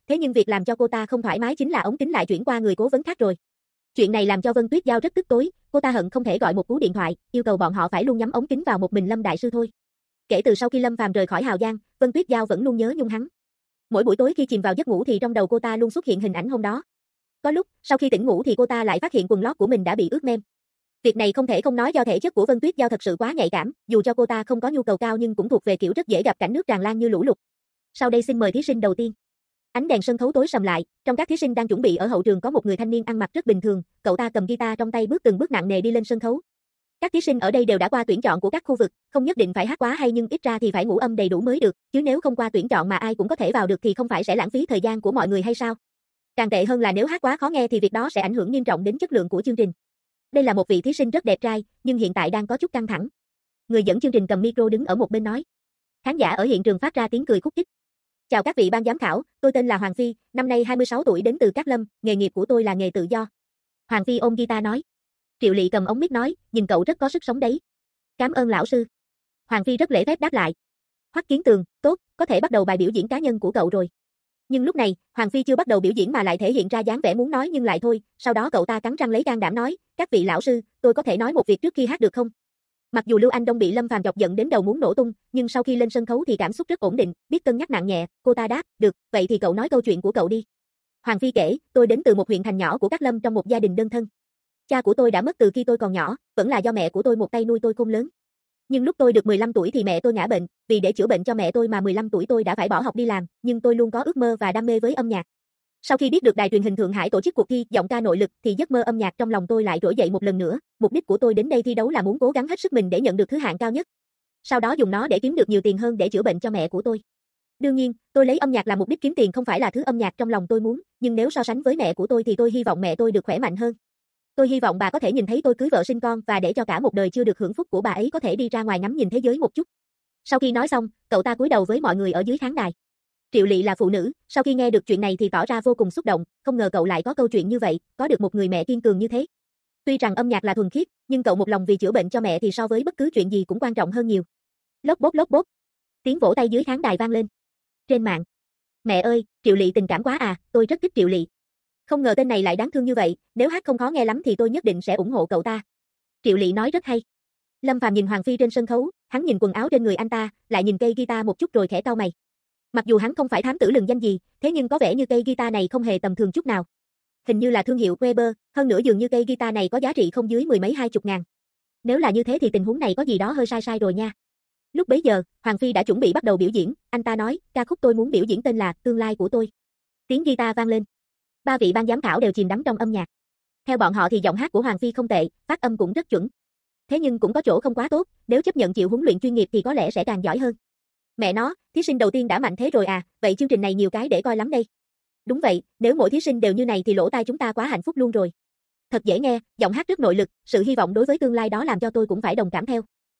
thế nhưng việc làm cho cô ta không thoải mái chính là ống kính lại chuyển qua người cố vấn khác rồi. Chuyện này làm cho Vân Tuyết Giao rất tức tối, cô ta hận không thể gọi một cú điện thoại, yêu cầu bọn họ phải luôn nhắm ống kính vào một mình Lâm đại sư thôi. Kể từ sau khi Lâm Phàm rời khỏi Hào Giang, Vân Tuyết Giao vẫn luôn nhớ nhung hắn. Mỗi buổi tối khi chìm vào giấc ngủ thì trong đầu cô ta luôn xuất hiện hình ảnh hôm đó. Có lúc, sau khi tỉnh ngủ thì cô ta lại phát hiện quần lót của mình đã bị ướt mem. Việc này không thể không nói do thể chất của Vân Tuyết Giao thật sự quá nhạy cảm, dù cho cô ta không có nhu cầu cao nhưng cũng thuộc về kiểu rất dễ gặp cảnh nước tràn lan như lũ lụt. Sau đây xin mời thí sinh đầu tiên. Ánh đèn sân khấu tối sầm lại, trong các thí sinh đang chuẩn bị ở hậu trường có một người thanh niên ăn mặc rất bình thường, cậu ta cầm guitar trong tay bước từng bước nặng nề đi lên sân khấu. Các thí sinh ở đây đều đã qua tuyển chọn của các khu vực, không nhất định phải hát quá hay nhưng ít ra thì phải ngũ âm đầy đủ mới được, chứ nếu không qua tuyển chọn mà ai cũng có thể vào được thì không phải sẽ lãng phí thời gian của mọi người hay sao? Càng tệ hơn là nếu hát quá khó nghe thì việc đó sẽ ảnh hưởng nghiêm trọng đến chất lượng của chương trình. Đây là một vị thí sinh rất đẹp trai, nhưng hiện tại đang có chút căng thẳng. Người dẫn chương trình cầm micro đứng ở một bên nói. Khán giả ở hiện trường phát ra tiếng cười khúc khích. Chào các vị ban giám khảo, tôi tên là Hoàng Phi, năm nay 26 tuổi đến từ Cát Lâm, nghề nghiệp của tôi là nghề tự do. Hoàng Phi ôm guitar nói. Triệu Lị cầm ống mic nói, nhìn cậu rất có sức sống đấy. Cảm ơn lão sư. Hoàng Phi rất lễ phép đáp lại. Hoắc Kiến Tường, tốt, có thể bắt đầu bài biểu diễn cá nhân của cậu rồi. Nhưng lúc này, Hoàng Phi chưa bắt đầu biểu diễn mà lại thể hiện ra dáng vẻ muốn nói nhưng lại thôi, sau đó cậu ta cắn răng lấy can đảm nói, các vị lão sư, tôi có thể nói một việc trước khi hát được không? Mặc dù Lưu Anh Đông bị Lâm Phàm chọc giận đến đầu muốn nổ tung, nhưng sau khi lên sân khấu thì cảm xúc rất ổn định, biết cân nhắc nặng nhẹ, cô ta đáp, được, vậy thì cậu nói câu chuyện của cậu đi. Hoàng Phi kể, tôi đến từ một huyện thành nhỏ của Cát Lâm trong một gia đình đơn thân. Cha của tôi đã mất từ khi tôi còn nhỏ, vẫn là do mẹ của tôi một tay nuôi tôi khôn lớn. Nhưng lúc tôi được 15 tuổi thì mẹ tôi ngã bệnh, vì để chữa bệnh cho mẹ tôi mà 15 tuổi tôi đã phải bỏ học đi làm, nhưng tôi luôn có ước mơ và đam mê với âm nhạc. Sau khi biết được đài truyền hình Thượng Hải tổ chức cuộc thi giọng ca nội lực thì giấc mơ âm nhạc trong lòng tôi lại trỗi dậy một lần nữa, mục đích của tôi đến đây thi đấu là muốn cố gắng hết sức mình để nhận được thứ hạng cao nhất. Sau đó dùng nó để kiếm được nhiều tiền hơn để chữa bệnh cho mẹ của tôi. Đương nhiên, tôi lấy âm nhạc là mục đích kiếm tiền không phải là thứ âm nhạc trong lòng tôi muốn, nhưng nếu so sánh với mẹ của tôi thì tôi hy vọng mẹ tôi được khỏe mạnh hơn. Tôi hy vọng bà có thể nhìn thấy tôi cưới vợ sinh con và để cho cả một đời chưa được hưởng phúc của bà ấy có thể đi ra ngoài ngắm nhìn thế giới một chút. Sau khi nói xong, cậu ta cúi đầu với mọi người ở dưới khán đài. Triệu Lị là phụ nữ, sau khi nghe được chuyện này thì tỏ ra vô cùng xúc động, không ngờ cậu lại có câu chuyện như vậy, có được một người mẹ kiên cường như thế. Tuy rằng âm nhạc là thuần khiết, nhưng cậu một lòng vì chữa bệnh cho mẹ thì so với bất cứ chuyện gì cũng quan trọng hơn nhiều. Lốp bốp lốp bốp. Tiếng vỗ tay dưới khán đài vang lên. Trên mạng. Mẹ ơi, Triệu Lị tình cảm quá à, tôi rất thích Triệu Lị. Không ngờ tên này lại đáng thương như vậy, nếu hát không khó nghe lắm thì tôi nhất định sẽ ủng hộ cậu ta. Triệu Lị nói rất hay. Lâm Phàm nhìn Hoàng Phi trên sân khấu, hắn nhìn quần áo trên người anh ta, lại nhìn cây guitar một chút rồi khẽ cau mày. Mặc dù hắn không phải thám tử lừng danh gì, thế nhưng có vẻ như cây guitar này không hề tầm thường chút nào. Hình như là thương hiệu Weber, hơn nữa dường như cây guitar này có giá trị không dưới mười mấy 20 ngàn. Nếu là như thế thì tình huống này có gì đó hơi sai sai rồi nha. Lúc bấy giờ, Hoàng Phi đã chuẩn bị bắt đầu biểu diễn, anh ta nói, ca khúc tôi muốn biểu diễn tên là Tương lai của tôi. Tiếng guitar vang lên. Ba vị ban giám khảo đều chìm đắm trong âm nhạc. Theo bọn họ thì giọng hát của Hoàng Phi không tệ, phát âm cũng rất chuẩn. Thế nhưng cũng có chỗ không quá tốt, nếu chấp nhận chịu huấn luyện chuyên nghiệp thì có lẽ sẽ càng giỏi hơn. Mẹ nó, thí sinh đầu tiên đã mạnh thế rồi à, vậy chương trình này nhiều cái để coi lắm đây. Đúng vậy, nếu mỗi thí sinh đều như này thì lỗ tai chúng ta quá hạnh phúc luôn rồi. Thật dễ nghe, giọng hát rất nội lực, sự hy vọng đối với tương lai đó làm cho tôi cũng phải đồng cảm theo.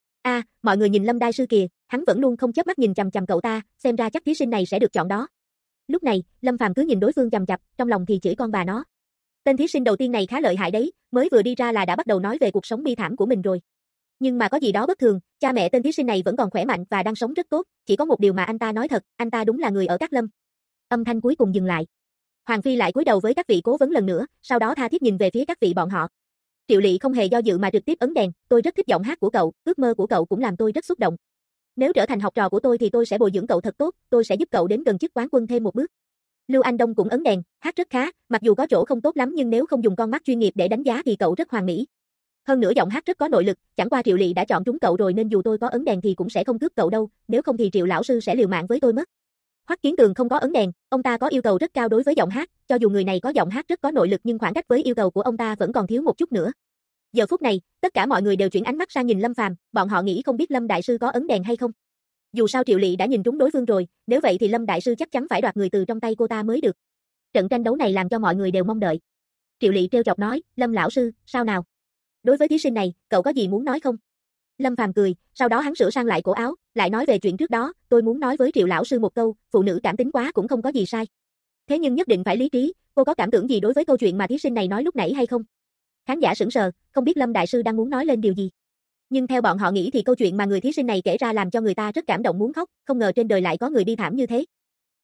Mọi người nhìn Lâm Đại sư kìa, hắn vẫn luôn không chớp mắt nhìn chằm chằm cậu ta, xem ra chắc thí sinh này sẽ được chọn đó. Lúc này, Lâm Phàm cứ nhìn đối phương chằm chằm, trong lòng thì chửi con bà nó. Tên thí sinh đầu tiên này khá lợi hại đấy, mới vừa đi ra là đã bắt đầu nói về cuộc sống bi thảm của mình rồi. Nhưng mà có gì đó bất thường, cha mẹ tên thí sinh này vẫn còn khỏe mạnh và đang sống rất tốt, chỉ có một điều mà anh ta nói thật, anh ta đúng là người ở Cát Lâm. Âm thanh cuối cùng dừng lại. Hoàng Phi lại cúi đầu với các vị cố vấn lần nữa, sau đó tha thiết nhìn về phía các vị bọn họ. Triệu Lị không hề do dự mà trực tiếp ấn đèn, tôi rất thích giọng hát của cậu, ước mơ của cậu cũng làm tôi rất xúc động. Nếu trở thành học trò của tôi thì tôi sẽ bồi dưỡng cậu thật tốt, tôi sẽ giúp cậu đến gần chức quán quân thêm một bước. Lưu Anh Đông cũng ấn đèn, hát rất khá, mặc dù có chỗ không tốt lắm nhưng nếu không dùng con mắt chuyên nghiệp để đánh giá thì cậu rất hoàn mỹ. Hơn nữa giọng hát rất có nội lực, chẳng qua Triệu Lị đã chọn trúng cậu rồi nên dù tôi có ấn đèn thì cũng sẽ không cướp cậu đâu, nếu không thì Triệu lão sư sẽ liều mạng với tôi mất. Hoắc Kiến Tường không có ấn đèn, ông ta có yêu cầu rất cao đối với giọng hát, cho dù người này có giọng hát rất có nội lực nhưng khoảng cách với yêu cầu của ông ta vẫn còn thiếu một chút nữa. Giờ phút này, tất cả mọi người đều chuyển ánh mắt sang nhìn Lâm Phàm, bọn họ nghĩ không biết Lâm đại sư có ấn đèn hay không. Dù sao Triệu Lị đã nhìn trúng đối phương rồi, nếu vậy thì Lâm đại sư chắc chắn phải đoạt người từ trong tay cô ta mới được. Trận tranh đấu này làm cho mọi người đều mong đợi. Triệu Lị trêu chọc nói, Lâm lão sư, sao nào? Đối với thí sinh này, cậu có gì muốn nói không? Lâm Phàm cười, sau đó hắn sửa sang lại cổ áo, lại nói về chuyện trước đó, tôi muốn nói với Triệu lão sư một câu, phụ nữ cảm tính quá cũng không có gì sai. Thế nhưng nhất định phải lý trí, cô có cảm tưởng gì đối với câu chuyện mà thí sinh này nói lúc nãy hay không? Khán giả sững sờ, không biết Lâm đại sư đang muốn nói lên điều gì. Nhưng theo bọn họ nghĩ thì câu chuyện mà người thí sinh này kể ra làm cho người ta rất cảm động muốn khóc, không ngờ trên đời lại có người bi thảm như thế.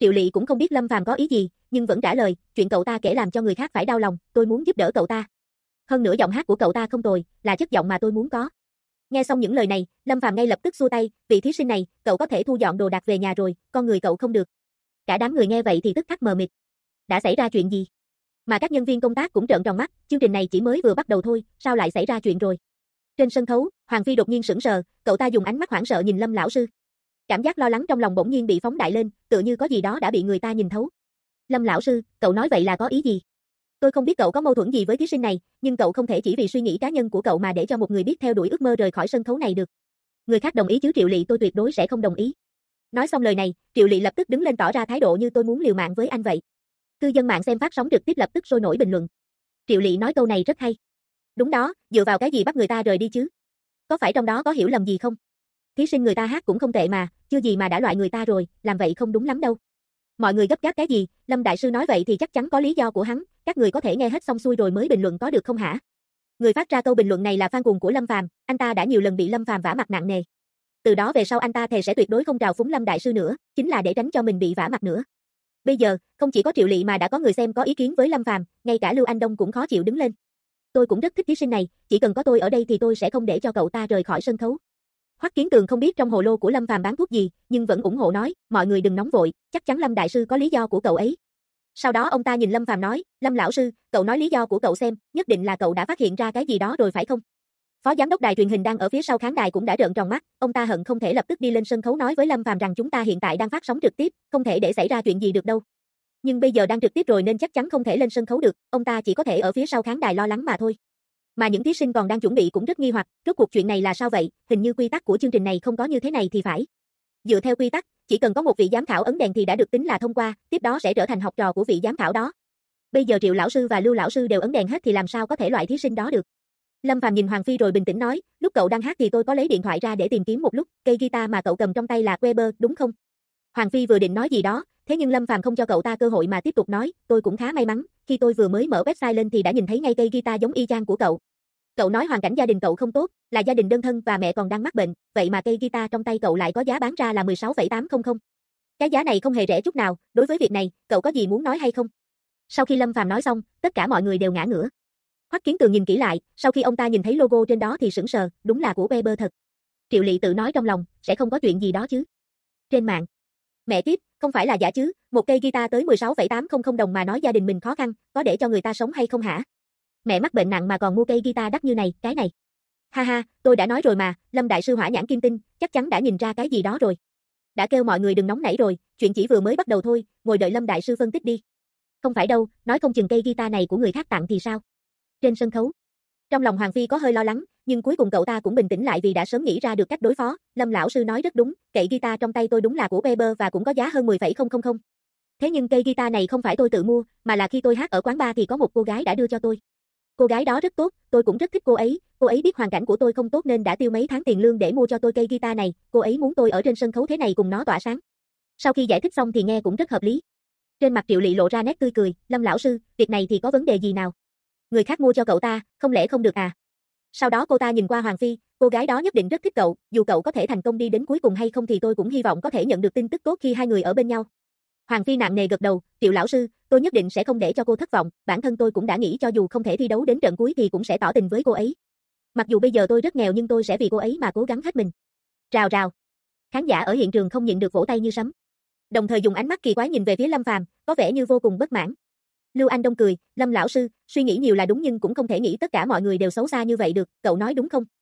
Triệu Lị cũng không biết Lâm Phàm có ý gì, nhưng vẫn trả lời, chuyện cậu ta kể làm cho người khác phải đau lòng, tôi muốn giúp đỡ cậu ta. Hơn nữa giọng hát của cậu ta không tồi, là chất giọng mà tôi muốn có. Nghe xong những lời này, Lâm Phàm ngay lập tức xua tay, vị thí sinh này, cậu có thể thu dọn đồ đạc về nhà rồi, con người cậu không được. Cả đám người nghe vậy thì tức khắc mờ mịt. Đã xảy ra chuyện gì? Mà các nhân viên công tác cũng trợn tròn mắt, chương trình này chỉ mới vừa bắt đầu thôi, sao lại xảy ra chuyện rồi? Trên sân khấu, Hoàng Phi đột nhiên sững sờ, cậu ta dùng ánh mắt hoảng sợ nhìn Lâm lão sư. Cảm giác lo lắng trong lòng bỗng nhiên bị phóng đại lên, tựa như có gì đó đã bị người ta nhìn thấu. Lâm lão sư, cậu nói vậy là có ý gì? Tôi không biết cậu có mâu thuẫn gì với thí sinh này, nhưng cậu không thể chỉ vì suy nghĩ cá nhân của cậu mà để cho một người biết theo đuổi ước mơ rời khỏi sân khấu này được. Người khác đồng ý chứ Triệu Lị tôi tuyệt đối sẽ không đồng ý. Nói xong lời này, Triệu Lị lập tức đứng lên tỏ ra thái độ như tôi muốn liều mạng với anh vậy. Cư dân mạng xem phát sóng trực tiếp lập tức sôi nổi bình luận. Triệu Lị nói câu này rất hay. Đúng đó, dựa vào cái gì bắt người ta rời đi chứ? Có phải trong đó có hiểu lầm gì không? Thí sinh người ta hát cũng không tệ mà, chưa gì mà đã loại người ta rồi, làm vậy không đúng lắm đâu. Mọi người gấp gáp cái gì, Lâm đại sư nói vậy thì chắc chắn có lý do của hắn, các người có thể nghe hết xong xuôi rồi mới bình luận có được không hả? Người phát ra câu bình luận này là fan cuồng của Lâm Phàm, anh ta đã nhiều lần bị Lâm Phàm vả mặt nặng nề. Từ đó về sau anh ta thề sẽ tuyệt đối không trào phúng Lâm đại sư nữa, chính là để tránh cho mình bị vả mặt nữa. Bây giờ, không chỉ có Triệu Lị mà đã có người xem có ý kiến với Lâm Phàm, ngay cả Lưu Anh Đông cũng khó chịu đứng lên. Tôi cũng rất thích thí sinh này, chỉ cần có tôi ở đây thì tôi sẽ không để cho cậu ta rời khỏi sân khấu. Hoắc Kiến Tường không biết trong hồ lô của Lâm Phàm bán thuốc gì, nhưng vẫn ủng hộ nói, mọi người đừng nóng vội, chắc chắn Lâm đại sư có lý do của cậu ấy. Sau đó ông ta nhìn Lâm Phàm nói, Lâm lão sư, cậu nói lý do của cậu xem, nhất định là cậu đã phát hiện ra cái gì đó rồi phải không? Phó giám đốc đài truyền hình đang ở phía sau khán đài cũng đã trợn tròn mắt, ông ta hận không thể lập tức đi lên sân khấu nói với Lâm Phàm rằng chúng ta hiện tại đang phát sóng trực tiếp, không thể để xảy ra chuyện gì được đâu. Nhưng bây giờ đang trực tiếp rồi nên chắc chắn không thể lên sân khấu được, ông ta chỉ có thể ở phía sau khán đài lo lắng mà thôi. Mà những thí sinh còn đang chuẩn bị cũng rất nghi hoặc, rốt cuộc chuyện này là sao vậy, hình như quy tắc của chương trình này không có như thế này thì phải. Dựa theo quy tắc, chỉ cần có một vị giám khảo ấn đèn thì đã được tính là thông qua, tiếp đó sẽ trở thành học trò của vị giám khảo đó. Bây giờ Triệu lão sư và Lưu lão sư đều ấn đèn hết thì làm sao có thể loại thí sinh đó được. Lâm Phàm nhìn Hoàng Phi rồi bình tĩnh nói, lúc cậu đang hát thì tôi có lấy điện thoại ra để tìm kiếm một lúc, cây guitar mà cậu cầm trong tay là Weber, đúng không? Hoàng Phi vừa định nói gì đó, thế nhưng Lâm Phàm không cho cậu ta cơ hội mà tiếp tục nói, tôi cũng khá may mắn, khi tôi vừa mới mở website lên thì đã nhìn thấy ngay cây guitar giống y chang của cậu. Cậu nói hoàn cảnh gia đình cậu không tốt, là gia đình đơn thân và mẹ còn đang mắc bệnh, vậy mà cây guitar trong tay cậu lại có giá bán ra là 16,800. Cái giá này không hề rẻ chút nào, đối với việc này, cậu có gì muốn nói hay không? Sau khi Lâm Phàm nói xong, tất cả mọi người đều ngã ngửa. Hoắc Kiến Tường nhìn kỹ lại, sau khi ông ta nhìn thấy logo trên đó thì sững sờ, đúng là của Weber thật. Triệu Lị tự nói trong lòng, sẽ không có chuyện gì đó chứ. Trên mạng, mẹ kiếp, không phải là giả chứ, một cây guitar tới 16,800 đồng mà nói gia đình mình khó khăn, có để cho người ta sống hay không hả? Mẹ mắc bệnh nặng mà còn mua cây guitar đắt như này, cái này. Ha ha, tôi đã nói rồi mà, Lâm đại sư hỏa nhãn kim tinh, chắc chắn đã nhìn ra cái gì đó rồi. Đã kêu mọi người đừng nóng nảy rồi, chuyện chỉ vừa mới bắt đầu thôi, ngồi đợi Lâm đại sư phân tích đi. Không phải đâu, nói không chừng cây guitar này của người khác tặng thì sao? Trên sân khấu, trong lòng Hoàng Phi có hơi lo lắng, nhưng cuối cùng cậu ta cũng bình tĩnh lại vì đã sớm nghĩ ra được cách đối phó. Lâm lão sư nói rất đúng, cây guitar trong tay tôi đúng là của Weber và cũng có giá hơn 10,000. Thế nhưng cây guitar này không phải tôi tự mua, mà là khi tôi hát ở quán bar thì có một cô gái đã đưa cho tôi. Cô gái đó rất tốt, tôi cũng rất thích cô ấy biết hoàn cảnh của tôi không tốt nên đã tiêu mấy tháng tiền lương để mua cho tôi cây guitar này, cô ấy muốn tôi ở trên sân khấu thế này cùng nó tỏa sáng. Sau khi giải thích xong thì nghe cũng rất hợp lý. Trên mặt Triệu Lị lộ ra nét tươi cười, Lâm lão sư, việc này thì có vấn đề gì nào? Người khác mua cho cậu ta, không lẽ không được à? Sau đó cô ta nhìn qua Hoàng Phi, cô gái đó nhất định rất thích cậu, dù cậu có thể thành công đi đến cuối cùng hay không thì tôi cũng hy vọng có thể nhận được tin tức tốt khi hai người ở bên nhau. Hoàng Phi nặng nề gật đầu, Triệu lão sư, tôi nhất định sẽ không để cho cô thất vọng, bản thân tôi cũng đã nghĩ cho dù không thể thi đấu đến trận cuối thì cũng sẽ tỏ tình với cô ấy. Mặc dù bây giờ tôi rất nghèo nhưng tôi sẽ vì cô ấy mà cố gắng hết mình. Rào rào. Khán giả ở hiện trường không nhịn được vỗ tay như sấm. Đồng thời dùng ánh mắt kỳ quái nhìn về phía Lâm Phàm, có vẻ như vô cùng bất mãn. Lưu Anh Đông cười, Lâm lão sư, suy nghĩ nhiều là đúng nhưng cũng không thể nghĩ tất cả mọi người đều xấu xa như vậy được, cậu nói đúng không?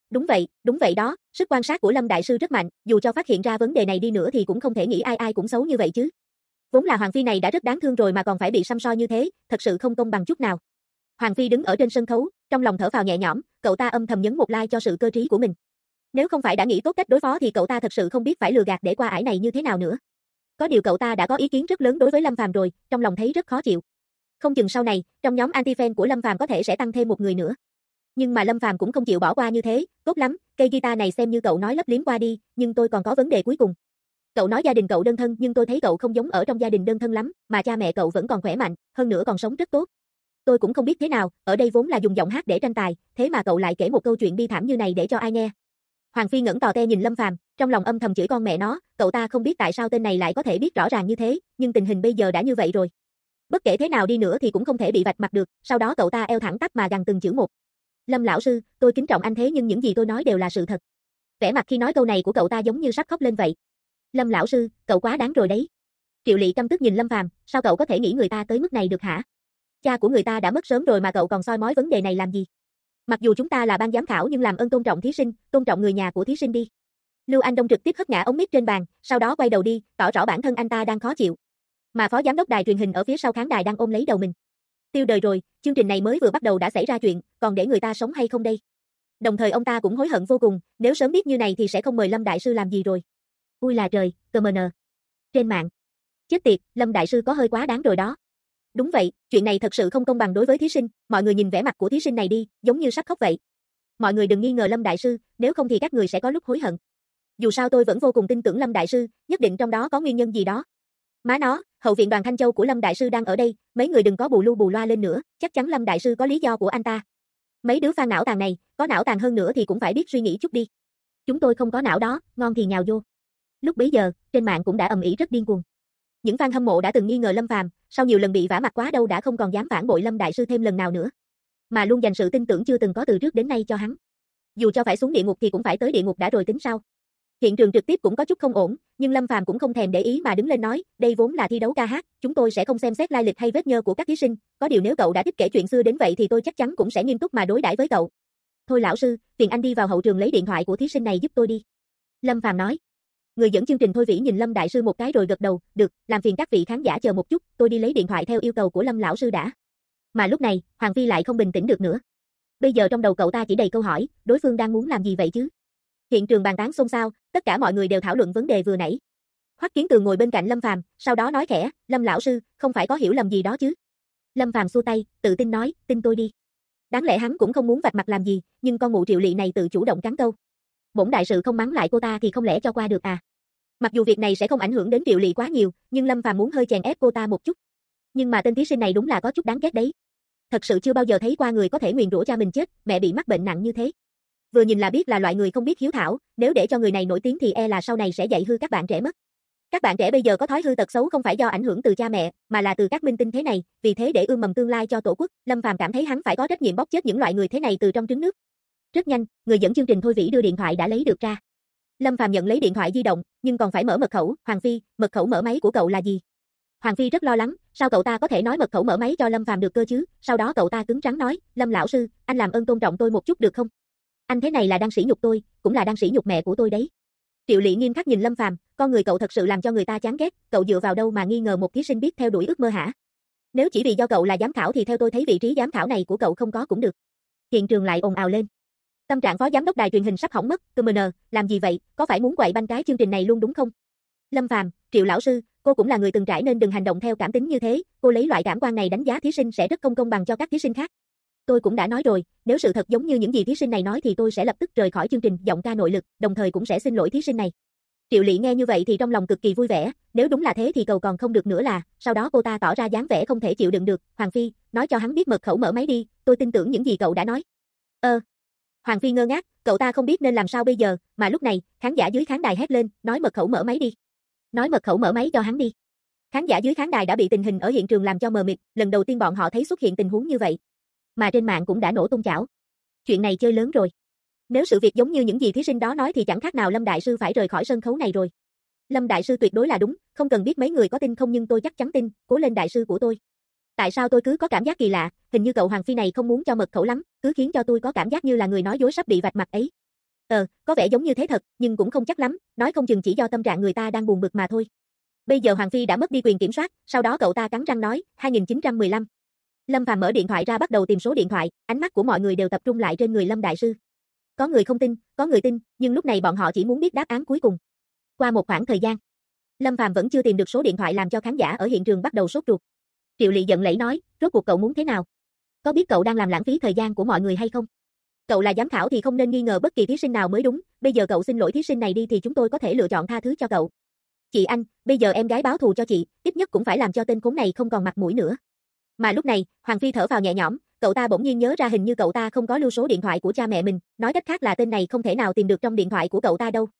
Đúng vậy đó, sức quan sát của Lâm đại sư rất mạnh, dù cho phát hiện ra vấn đề này đi nữa thì cũng không thể nghĩ ai ai cũng xấu như vậy chứ. Vốn là Hoàng Phi này đã rất đáng thương rồi mà còn phải bị săm soi như thế, thật sự không công bằng chút nào. Hoàng Phi đứng ở trên sân khấu, trong lòng thở phào nhẹ nhõm, cậu ta âm thầm nhấn một like cho sự cơ trí của mình. Nếu không phải đã nghĩ tốt cách đối phó thì cậu ta thật sự không biết phải lừa gạt để qua ải này như thế nào nữa. Có điều cậu ta đã có ý kiến rất lớn đối với Lâm Phàm rồi, trong lòng thấy rất khó chịu. Không chừng sau này, trong nhóm anti-fan của Lâm Phàm có thể sẽ tăng thêm một người nữa. Nhưng mà Lâm Phàm cũng không chịu bỏ qua như thế, tốt lắm, cây guitar này xem như cậu nói lấp liếm qua đi, nhưng tôi còn có vấn đề cuối cùng. Cậu nói gia đình cậu đơn thân nhưng tôi thấy cậu không giống ở trong gia đình đơn thân lắm, mà cha mẹ cậu vẫn còn khỏe mạnh, hơn nữa còn sống rất tốt. Tôi cũng không biết thế nào, ở đây vốn là dùng giọng hát để tranh tài, thế mà cậu lại kể một câu chuyện bi thảm như này để cho ai nghe. Hoàng Phi ngẩng tò te nhìn Lâm Phàm, Trong lòng âm thầm chửi con mẹ nó, cậu ta không biết tại sao tên này lại có thể biết rõ ràng như thế, nhưng tình hình bây giờ đã như vậy rồi. Bất kể thế nào đi nữa thì cũng không thể bị vạch mặt được, sau đó cậu ta eo thẳng tắp mà gằn từng chữ một. Lâm lão sư, tôi kính trọng anh thế nhưng những gì tôi nói đều là sự thật. Vẻ mặt khi nói câu này của cậu ta giống như sắp khóc lên vậy. Lâm lão sư, cậu quá đáng rồi đấy. Triệu Lị căm tức nhìn Lâm Phàm, sao cậu có thể nghĩ người ta tới mức này được hả? Cha của người ta đã mất sớm rồi mà cậu còn soi mói vấn đề này làm gì? Mặc dù chúng ta là ban giám khảo nhưng làm ơn tôn trọng thí sinh, tôn trọng người nhà của thí sinh đi. Lưu Anh Đông trực tiếp hất ngã ống mic trên bàn, sau đó quay đầu đi, tỏ rõ bản thân anh ta đang khó chịu. Mà phó giám đốc đài truyền hình ở phía sau khán đài đang ôm lấy đầu mình. Tiêu đời rồi, chương trình này mới vừa bắt đầu đã xảy ra chuyện, còn để người ta sống hay không đây? Đồng thời ông ta cũng hối hận vô cùng, nếu sớm biết như này thì sẽ không mời Lâm đại sư làm gì rồi. Ui là trời, CMN. Trên mạng. Chết tiệt, Lâm đại sư có hơi quá đáng rồi đó. Đúng vậy, chuyện này thật sự không công bằng đối với thí sinh, mọi người nhìn vẻ mặt của thí sinh này đi, giống như sắp khóc vậy. Mọi người đừng nghi ngờ Lâm đại sư, nếu không thì các người sẽ có lúc hối hận. Dù sao tôi vẫn vô cùng tin tưởng Lâm đại sư, nhất định trong đó có nguyên nhân gì đó. Má nó, hậu viện Đoàn Thanh Châu của Lâm đại sư đang ở đây, mấy người đừng có bù lu bù loa lên nữa, chắc chắn Lâm đại sư có lý do của anh ta. Mấy đứa fan não tàn này, có não tàn hơn nữa thì cũng phải biết suy nghĩ chút đi. Chúng tôi không có não đó, ngon thì nhào vô. Lúc bấy giờ, trên mạng cũng đã ầm ĩ rất điên cuồng. Những fan hâm mộ đã từng nghi ngờ Lâm Phàm, sau nhiều lần bị vả mặt quá đâu đã không còn dám phản bội Lâm đại sư thêm lần nào nữa, mà luôn dành sự tin tưởng chưa từng có từ trước đến nay cho hắn. Dù cho phải xuống địa ngục thì cũng phải tới địa ngục đã rồi tính sau. Hiện trường trực tiếp cũng có chút không ổn, nhưng Lâm Phàm cũng không thèm để ý mà đứng lên nói, đây vốn là thi đấu ca hát, chúng tôi sẽ không xem xét lai lịch hay vết nhơ của các thí sinh, có điều nếu cậu đã thích kể chuyện xưa đến vậy thì tôi chắc chắn cũng sẽ nghiêm túc mà đối đãi với cậu. Thôi lão sư, phiền anh đi vào hậu trường lấy điện thoại của thí sinh này giúp tôi đi. Lâm Phàm nói. Người dẫn chương trình Thôi Vĩ nhìn Lâm đại sư một cái rồi gật đầu, được, làm phiền các vị khán giả chờ một chút, tôi đi lấy điện thoại theo yêu cầu của Lâm lão sư đã. Mà lúc này, Hoàng Phi lại không bình tĩnh được nữa. Bây giờ trong đầu cậu ta chỉ đầy câu hỏi, đối phương đang muốn làm gì vậy chứ? Hiện trường bàn tán xôn xao, tất cả mọi người đều thảo luận vấn đề vừa nãy. Hoắc Kiến Tường ngồi bên cạnh Lâm Phàm, sau đó nói khẽ, Lâm lão sư, không phải có hiểu lầm gì đó chứ? Lâm Phàm xua tay, tự tin nói, tin tôi đi. Đáng lẽ hắn cũng không muốn vạch mặt làm gì, nhưng con mụ Triệu Lị này tự chủ động cắn câu. Bổn đại sự không mắng lại cô ta thì không lẽ cho qua được à? Mặc dù việc này sẽ không ảnh hưởng đến Triệu Lị quá nhiều, nhưng Lâm Phàm muốn hơi chèn ép cô ta một chút. Nhưng mà tên thí sinh này đúng là có chút đáng ghét đấy. Thật sự chưa bao giờ thấy qua người có thể nguyền rủa cha mình chết, mẹ bị mắc bệnh nặng như thế. Vừa nhìn là biết là loại người không biết hiếu thảo, nếu để cho người này nổi tiếng thì e là sau này sẽ dạy hư các bạn trẻ mất. Các bạn trẻ bây giờ có thói hư tật xấu không phải do ảnh hưởng từ cha mẹ, mà là từ các minh tinh thế này, vì thế để ươm mầm tương lai cho tổ quốc, Lâm Phàm cảm thấy hắn phải có trách nhiệm bóp chết những loại người thế này từ trong trứng nước. Rất nhanh, người dẫn chương trình Thôi Vĩ đưa điện thoại đã lấy được ra. Lâm Phàm nhận lấy điện thoại di động, nhưng còn phải mở mật khẩu, Hoàng Phi, mật khẩu mở máy của cậu là gì? Hoàng Phi rất lo lắng, sao cậu ta có thể nói mật khẩu mở máy cho Lâm Phàm được cơ chứ? Sau đó cậu ta cứng rắn nói, Lâm lão sư, anh làm ơn tôn trọng tôi một chút được không? Anh thế này là đang sỉ nhục tôi, cũng là đang sỉ nhục mẹ của tôi đấy. Triệu Lị nghiêm khắc nhìn Lâm Phàm, con người cậu thật sự làm cho người ta chán ghét, cậu dựa vào đâu mà nghi ngờ một thí sinh biết theo đuổi ước mơ hả? Nếu chỉ vì do cậu là giám khảo thì theo tôi thấy vị trí giám khảo này của cậu không có cũng được. Hiện trường lại ồn ào lên. Tâm trạng phó giám đốc đài truyền hình sắp hỏng mất, CMN, làm gì vậy, có phải muốn quậy banh cái chương trình này luôn đúng không? Lâm Phàm, Triệu lão sư, cô cũng là người từng trải nên đừng hành động theo cảm tính như thế, cô lấy loại cảm quan này đánh giá thí sinh sẽ rất không công bằng cho các thí sinh khác. Tôi cũng đã nói rồi, nếu sự thật giống như những gì thí sinh này nói thì tôi sẽ lập tức rời khỏi chương trình Giọng ca nội lực, đồng thời cũng sẽ xin lỗi thí sinh này. Triệu Lị nghe như vậy thì trong lòng cực kỳ vui vẻ, nếu đúng là thế thì cầu còn không được nữa là, sau đó cô ta tỏ ra dáng vẻ không thể chịu đựng được, Hoàng Phi, nói cho hắn biết mật khẩu mở máy đi, tôi tin tưởng những gì cậu đã nói. Hoàng Phi ngơ ngác, cậu ta không biết nên làm sao bây giờ, mà lúc này, khán giả dưới khán đài hét lên, nói mật khẩu mở máy đi. Nói mật khẩu mở máy cho hắn đi. Khán giả dưới khán đài đã bị tình hình ở hiện trường làm cho mờ mịt, lần đầu tiên bọn họ thấy xuất hiện tình huống như vậy. Mà trên mạng cũng đã nổ tung chảo. Chuyện này chơi lớn rồi. Nếu sự việc giống như những gì thí sinh đó nói thì chẳng khác nào Lâm đại sư phải rời khỏi sân khấu này rồi. Lâm đại sư tuyệt đối là đúng, không cần biết mấy người có tin không nhưng tôi chắc chắn tin, cố lên đại sư của tôi. Tại sao tôi cứ có cảm giác kỳ lạ, hình như cậu Hoàng Phi này không muốn cho mật khẩu lắm, cứ khiến cho tôi có cảm giác như là người nói dối sắp bị vạch mặt ấy. Có vẻ giống như thế thật, nhưng cũng không chắc lắm, nói không chừng chỉ do tâm trạng người ta đang buồn bực mà thôi. Bây giờ Hoàng Phi đã mất đi quyền kiểm soát, sau đó cậu ta cắn răng nói, 2915. Lâm Phàm mở điện thoại ra bắt đầu tìm số điện thoại, ánh mắt của mọi người đều tập trung lại trên người Lâm đại sư. Có người không tin, có người tin, nhưng lúc này bọn họ chỉ muốn biết đáp án cuối cùng. Qua một khoảng thời gian, Lâm Phàm vẫn chưa tìm được số điện thoại làm cho khán giả ở hiện trường bắt đầu sốt ruột. Triệu Lị giận lẫy nói, rốt cuộc cậu muốn thế nào? Có biết cậu đang làm lãng phí thời gian của mọi người hay không? Cậu là giám khảo thì không nên nghi ngờ bất kỳ thí sinh nào mới đúng, bây giờ cậu xin lỗi thí sinh này đi thì chúng tôi có thể lựa chọn tha thứ cho cậu. Chị anh, bây giờ em gái báo thù cho chị, ít nhất cũng phải làm cho tên khốn này không còn mặt mũi nữa. Mà lúc này, Hoàng Phi thở phào nhẹ nhõm, cậu ta bỗng nhiên nhớ ra hình như cậu ta không có lưu số điện thoại của cha mẹ mình, nói cách khác là tên này không thể nào tìm được trong điện thoại của cậu ta đâu.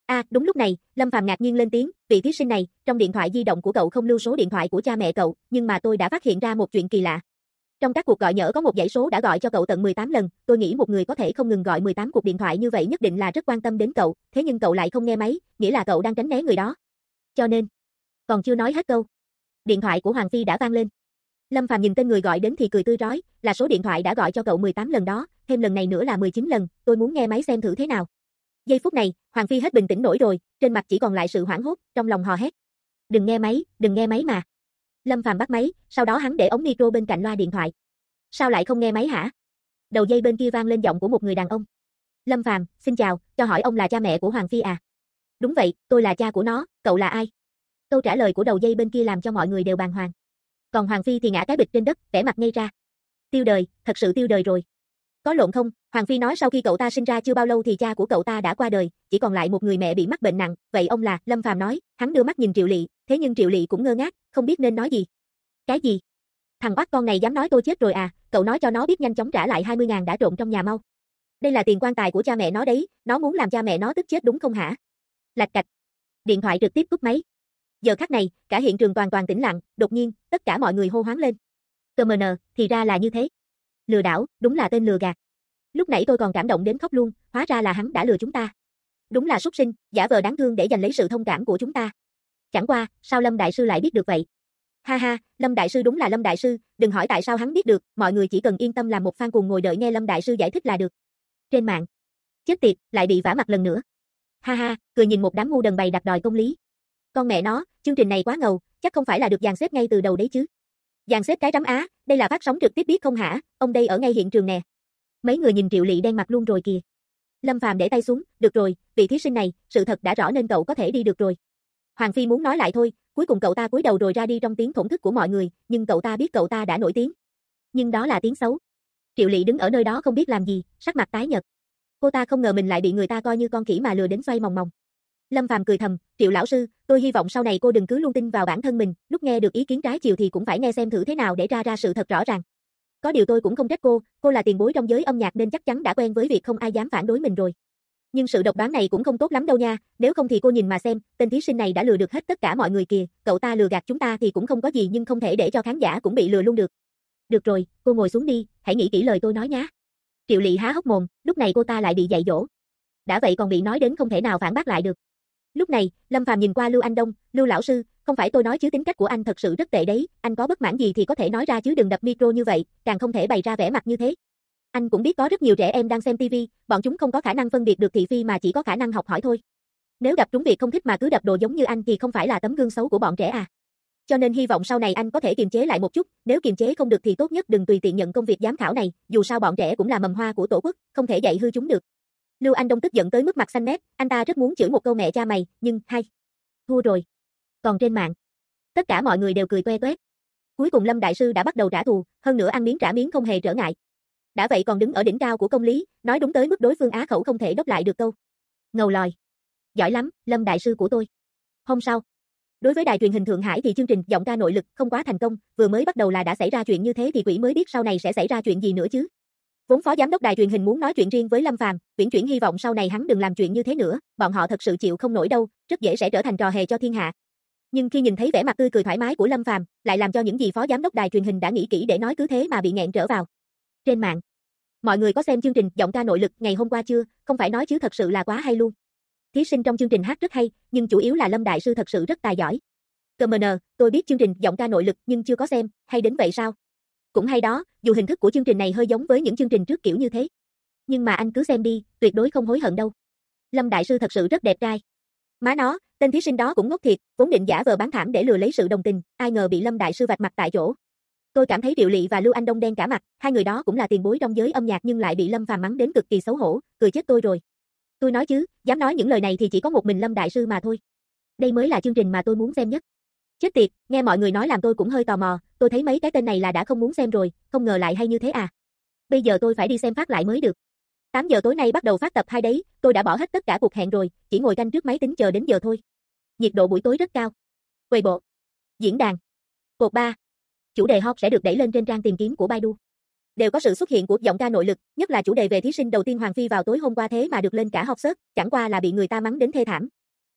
Đúng lúc này, Lâm Phàm ngạc nhiên lên tiếng, vị thí sinh này, trong điện thoại di động của cậu không lưu số điện thoại của cha mẹ cậu, nhưng mà tôi đã phát hiện ra một chuyện kỳ lạ. Trong các cuộc gọi nhỡ có một dãy số đã gọi cho cậu tận 18 lần, tôi nghĩ một người có thể không ngừng gọi 18 cuộc điện thoại như vậy nhất định là rất quan tâm đến cậu, thế nhưng cậu lại không nghe máy, nghĩa là cậu đang tránh né người đó. Cho nên, còn chưa nói hết câu, điện thoại của Hoàng Phi đã vang lên. Lâm Phàm nhìn tên người gọi đến thì cười tươi rói, là số điện thoại đã gọi cho cậu 18 lần đó, thêm lần này nữa là 19 lần, tôi muốn nghe máy xem thử thế nào. Giây phút này, Hoàng Phi hết bình tĩnh nổi rồi, trên mặt chỉ còn lại sự hoảng hốt, trong lòng hò hét. Đừng nghe máy mà. Lâm Phàm bắt máy, sau đó hắn để ống micro bên cạnh loa điện thoại. Sao lại không nghe máy hả? Đầu dây bên kia vang lên giọng của một người đàn ông. Lâm Phàm, xin chào, cho hỏi ông là cha mẹ của Hoàng Phi à? Đúng vậy, tôi là cha của nó, cậu là ai? Câu trả lời của đầu dây bên kia làm cho mọi người đều bàng hoàng. Còn Hoàng Phi thì ngã cái bịch trên đất, vẻ mặt ngây ra. Tiêu đời, thật sự tiêu đời rồi. Có lộn không? Hoàng Phi nói sau khi cậu ta sinh ra chưa bao lâu thì cha của cậu ta đã qua đời, chỉ còn lại một người mẹ bị mắc bệnh nặng, vậy ông là? Lâm Phàm nói, hắn đưa mắt nhìn Triệu Lị, thế nhưng Triệu Lị cũng ngơ ngác, không biết nên nói gì. Cái gì? Thằng oát con này dám nói tôi chết rồi à, cậu nói cho nó biết nhanh chóng trả lại 20.000 đã trộn trong nhà mau. Đây là tiền quan tài của cha mẹ nó đấy, nó muốn làm cha mẹ nó tức chết đúng không hả? Lạch cạch. Điện thoại trực tiếp cúp máy. Giờ khắc này, cả hiện trường toàn tĩnh lặng, đột nhiên, tất cả mọi người hô hoáng lên. CMN, thì ra là như thế. Lừa đảo, đúng là tên lừa gạt. Lúc nãy tôi còn cảm động đến khóc luôn, hóa ra là hắn đã lừa chúng ta. Đúng là súc sinh, giả vờ đáng thương để giành lấy sự thông cảm của chúng ta. Chẳng qua, sao Lâm Đại Sư lại biết được vậy? Ha ha, Lâm Đại Sư đúng là Lâm Đại Sư, đừng hỏi tại sao hắn biết được, mọi người chỉ cần yên tâm làm một fan cuồng ngồi đợi nghe Lâm Đại Sư giải thích là được. Trên mạng. Chết tiệt, lại bị vả mặt lần nữa. Ha ha, cười nhìn một đám ngu đần bày đặt đòi công lý. Con mẹ nó, chương trình này quá ngầu, chắc không phải là được dàn xếp ngay từ đầu đấy chứ. Dàn xếp cái rắm á, đây là phát sóng trực tiếp biết không hả, ông đây ở ngay hiện trường nè. Mấy người nhìn Triệu Lị đen mặt luôn rồi kìa. Lâm Phàm để tay xuống, được rồi, vị thí sinh này, sự thật đã rõ nên cậu có thể đi được rồi. Hoàng Phi muốn nói lại thôi, cuối cùng cậu ta cúi đầu rồi ra đi trong tiếng thổn thức của mọi người, nhưng cậu ta biết cậu ta đã nổi tiếng. Nhưng đó là tiếng xấu. Triệu Lị đứng ở nơi đó không biết làm gì, sắc mặt tái nhợt. Cô ta không ngờ mình lại bị người ta coi như con khỉ mà lừa đến xoay mòng mòng. Lâm Phàm cười thầm, Triệu lão sư, tôi hy vọng sau này cô đừng cứ luôn tin vào bản thân mình, lúc nghe được ý kiến trái chiều thì cũng phải nghe xem thử thế nào để ra sự thật rõ ràng. Có điều tôi cũng không trách cô là tiền bối trong giới âm nhạc nên chắc chắn đã quen với việc không ai dám phản đối mình rồi. Nhưng sự độc đoán này cũng không tốt lắm đâu nha, nếu không thì cô nhìn mà xem, tên thí sinh này đã lừa được hết tất cả mọi người kìa, cậu ta lừa gạt chúng ta thì cũng không có gì nhưng không thể để cho khán giả cũng bị lừa luôn được. Được rồi, cô ngồi xuống đi, hãy nghĩ kỹ lời tôi nói nhé. Triệu Lị há hốc mồm, lúc này cô ta lại bị dạy dỗ. Đã vậy còn bị nói đến không thể nào phản bác lại được. Lúc này, Lâm Phàm nhìn qua Lưu Anh Đông, Lưu lão sư, không phải tôi nói chứ tính cách của anh thật sự rất tệ đấy, anh có bất mãn gì thì có thể nói ra chứ đừng đập micro như vậy, càng không thể bày ra vẻ mặt như thế. Anh cũng biết có rất nhiều trẻ em đang xem TV, bọn chúng không có khả năng phân biệt được thị phi mà chỉ có khả năng học hỏi thôi. Nếu gặp trúng việc không thích mà cứ đập đồ giống như anh thì không phải là tấm gương xấu của bọn trẻ à. Cho nên hy vọng sau này anh có thể kiềm chế lại một chút, nếu kiềm chế không được thì tốt nhất đừng tùy tiện nhận công việc giám khảo này, dù sao bọn trẻ cũng là mầm hoa của tổ quốc, không thể dạy hư chúng được. Lưu Anh Đông tức giận tới mức mặt xanh mét, anh ta rất muốn chửi một câu mẹ cha mày, nhưng thua rồi. Còn trên mạng, tất cả mọi người đều cười toe toét. Cuối cùng Lâm Đại Sư đã bắt đầu trả thù, hơn nữa ăn miếng trả miếng không hề trở ngại. Đã vậy còn đứng ở đỉnh cao của công lý, nói đúng tới mức đối phương á khẩu không thể đốc lại được câu. Ngầu lòi. Giỏi lắm, Lâm Đại Sư của tôi. Hôm sau, đối với đài truyền hình Thượng Hải thì chương trình Giọng ca nội lực không quá thành công, vừa mới bắt đầu là đã xảy ra chuyện như thế thì quỷ mới biết sau này sẽ xảy ra chuyện gì nữa chứ. Vốn phó giám đốc đài truyền hình muốn nói chuyện riêng với Lâm Phàm, Uyển Chuyển hy vọng sau này hắn đừng làm chuyện như thế nữa, bọn họ thật sự chịu không nổi đâu, rất dễ sẽ trở thành trò hề cho thiên hạ. Nhưng khi nhìn thấy vẻ mặt tươi cười thoải mái của Lâm Phàm, lại làm cho những gì phó giám đốc đài truyền hình đã nghĩ kỹ để nói cứ thế mà bị nghẹn trở vào. Trên mạng, mọi người có xem chương trình Giọng ca nội lực ngày hôm qua chưa, không phải nói chứ thật sự là quá hay luôn. Thí sinh trong chương trình hát rất hay, nhưng chủ yếu là Lâm Đại Sư thật sự rất tài giỏi. CMN, tôi biết chương trình Giọng ca nội lực nhưng chưa có xem, hay đến vậy sao? Cũng hay đó, dù hình thức của chương trình này hơi giống với những chương trình trước kiểu như thế. Nhưng mà anh cứ xem đi, tuyệt đối không hối hận đâu. Lâm Đại Sư thật sự rất đẹp trai. Má nó, tên thí sinh đó cũng ngốc thiệt, vốn định giả vờ bán thảm để lừa lấy sự đồng tình, ai ngờ bị Lâm Đại Sư vạch mặt tại chỗ. Tôi cảm thấy Triệu Lị và Lưu Anh Đông đen cả mặt, hai người đó cũng là tiền bối trong giới âm nhạc nhưng lại bị Lâm Phàm mắng đến cực kỳ xấu hổ, cười chết tôi rồi. Tôi nói chứ, dám nói những lời này thì chỉ có một mình Lâm Đại Sư mà thôi. Đây mới là chương trình mà tôi muốn xem nhất. Chết tiệt, nghe mọi người nói làm tôi cũng hơi tò mò, tôi thấy mấy cái tên này là đã không muốn xem rồi, không ngờ lại hay như thế à. Bây giờ tôi phải đi xem phát lại mới được. 8 giờ tối nay bắt đầu phát tập 2 đấy, tôi đã bỏ hết tất cả cuộc hẹn rồi, chỉ ngồi canh trước máy tính chờ đến giờ thôi. Nhiệt độ buổi tối rất cao. Weibo, diễn đàn, cột 3. Chủ đề hot sẽ được đẩy lên trên trang tìm kiếm của Baidu. Đều có sự xuất hiện của Giọng ca nội lực, nhất là chủ đề về thí sinh đầu tiên Hoàng Phi vào tối hôm qua thế mà được lên cả hot search, chẳng qua là bị người ta mắng đến thê thảm.